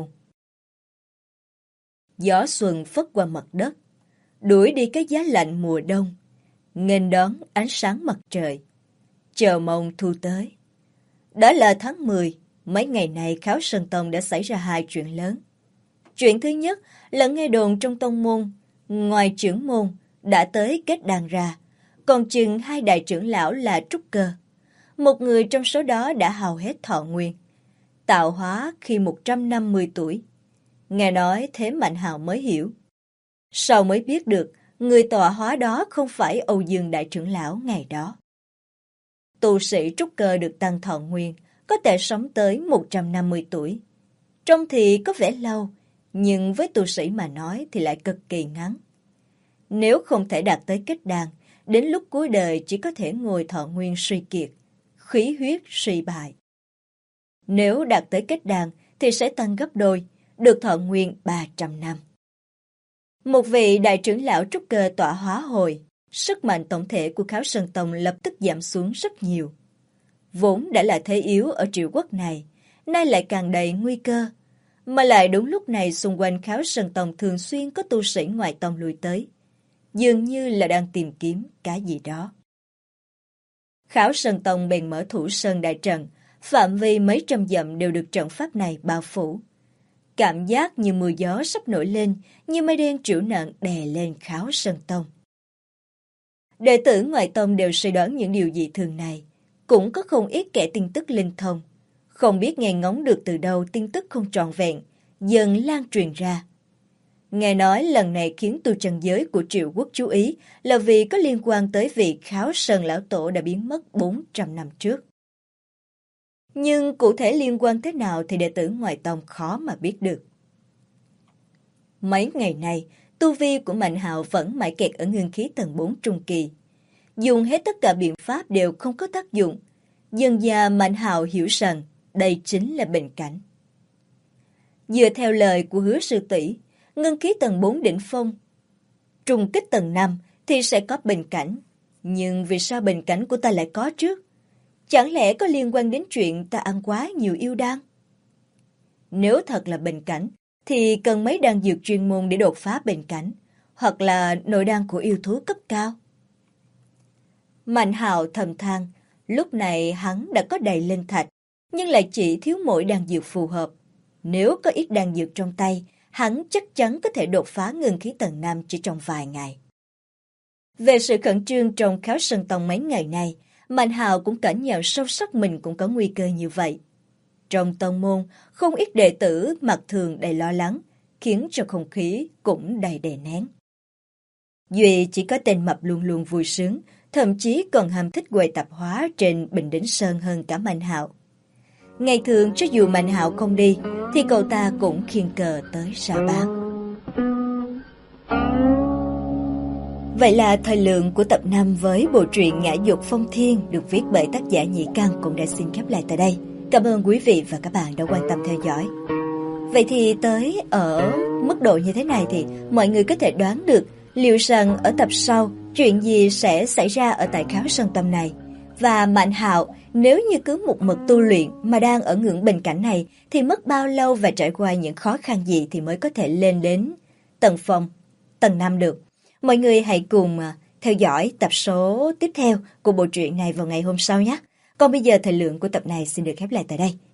Gió xuân phất qua mặt đất, đuổi đi cái giá lạnh mùa đông, nghênh đón ánh sáng mặt trời, chờ mong thu tới. Đó là tháng 10, mấy ngày này Kháo Sơn Tông đã xảy ra 2 chuyện lớn. Chuyện thứ nhất là nghe đồn trong tông môn, ngoài trưởng môn đã tới kết đàn ra, còn chừng 2 đại trưởng lão là trúc cơ. Một người trong số đó đã hao hết thọ nguyên, tạo hóa khi 150 tuổi. Nghe nói thế Mạnh Hạo mới hiểu. Sau mới biết được, người tọa hóa đó không phải Âu Dương đại trưởng lão ngày đó. Tu sĩ trúc cơ được tăng thọ nguyên, có thể sống tới 150 tuổi. Trông thì có vẻ lâu, nhưng với tu sĩ mà nói thì lại cực kỳ ngắn. Nếu không thể đạt tới kết đan, đến lúc cuối đời chỉ có thể ngồi thọ nguyên suy kiệt, khí huyết suy bại. Nếu đạt tới kết đan thì sẽ tăng gấp đôi, được thọ nguyên 300 năm. Một vị đại trưởng lão trúc cơ tọa hóa hồi, sức mạnh tổng thể của Kháo Sơn Tông lập tức giảm xuống rất nhiều. Vốn đã là thế yếu ở triệu quốc này, nay lại càng đầy nguy cơ. Mà lại đúng lúc này xung quanh Kháo Sơn Tông thường xuyên có tu sĩ ngoại tông lui tới, dường như là đang tìm kiếm cái gì đó. Kháo Sơn Tông bèn mở Thủ Sơn đại trận, phạm vi mấy trăm dặm đều được trận pháp này bao phủ. Cảm giác như mưa gió sắp nổi lên, như mây đen trĩu nặng đè lên Kháo Sơn Tông. Đệ tử ngoại tông đều suy đoán những điều dị thường này, cũng có không ít kẻ tin tức linh thông, không biết nghe ngóng được từ đâu tin tức không trọn vẹn, dần lan truyền ra. Nghe nói lần này khiến tu chân giới của Triệu Quốc chú ý là vì có liên quan tới vị Kháo Sơn lão tổ đã biến mất 400 năm trước. Nhưng cụ thể liên quan thế nào thì đệ tử ngoại tông khó mà biết được. Mấy ngày nay, tu vi của Mạnh Hạo vẫn mãi kẹt ở ngưng khí tầng 4 trung kỳ. Dùng hết tất cả biện pháp đều không có tác dụng. Dần dà Mạnh Hạo hiểu rằng đây chính là bệnh cảnh. Dựa theo lời của Hứa sư tỷ, ngưng khí tầng 4 đỉnh phong, trùng kích tầng 5 thì sẽ có bệnh cảnh. Nhưng vì sao bệnh cảnh của ta lại có trước? Chẳng lẽ có liên quan đến chuyện ta ăn quá nhiều yêu đan? Nếu thật là bệnh cảnh, thì cần mấy đan dược chuyên môn để đột phá bệnh cảnh, hoặc là nội đan của yêu thú cấp cao. Mạnh Hạo thầm than, lúc này hắn đã có đầy linh thạch, nhưng lại chỉ thiếu mỗi đan dược phù hợp. Nếu có ít đan dược trong tay, hắn chắc chắn có thể đột phá ngưng khí tầng 5 chỉ trong vài ngày. Về sự khẩn trương trong Kháo Sơn Tông mấy ngày nay, Mạnh Hạo cũng cảm nhận sâu sắc mình cũng có nguy cơ như vậy. Trong tông môn, không ít đệ tử mặt thường đầy lo lắng, khiến cho không khí cũng đầy đè nén. Duy chỉ có tên mập luôn luôn vui sướng, thậm chí còn ham thích quầy tạp hóa trên Bình Đỉnh Sơn hơn cả Mạnh Hạo. Ngày thường cho dù Mạnh Hạo không đi, thì cậu ta cũng khiêng cờ tới ra bán. Vậy là thời lượng của tập 5 với bộ truyện Ngã Dục Phong Thiên được viết bởi tác giả Nhị Căn cũng đã xin khép lại tại đây. Cảm ơn quý vị và các bạn đã quan tâm theo dõi. Vậy thì tới ở mức độ như thế này thì mọi người có thể đoán được liệu rằng ở tập sau chuyện gì sẽ xảy ra ở tại Kháo Sơn Tông này. Và Mạnh Hạo nếu như cứ một mực tu luyện mà đang ở ngưỡng bình cảnh này thì mất bao lâu và trải qua những khó khăn gì thì mới có thể lên đến tầng 5 được. Mọi người hãy cùng theo dõi tập số tiếp theo của bộ truyện này vào ngày hôm sau nhé. Còn bây giờ thời lượng của tập này xin được khép lại tại đây.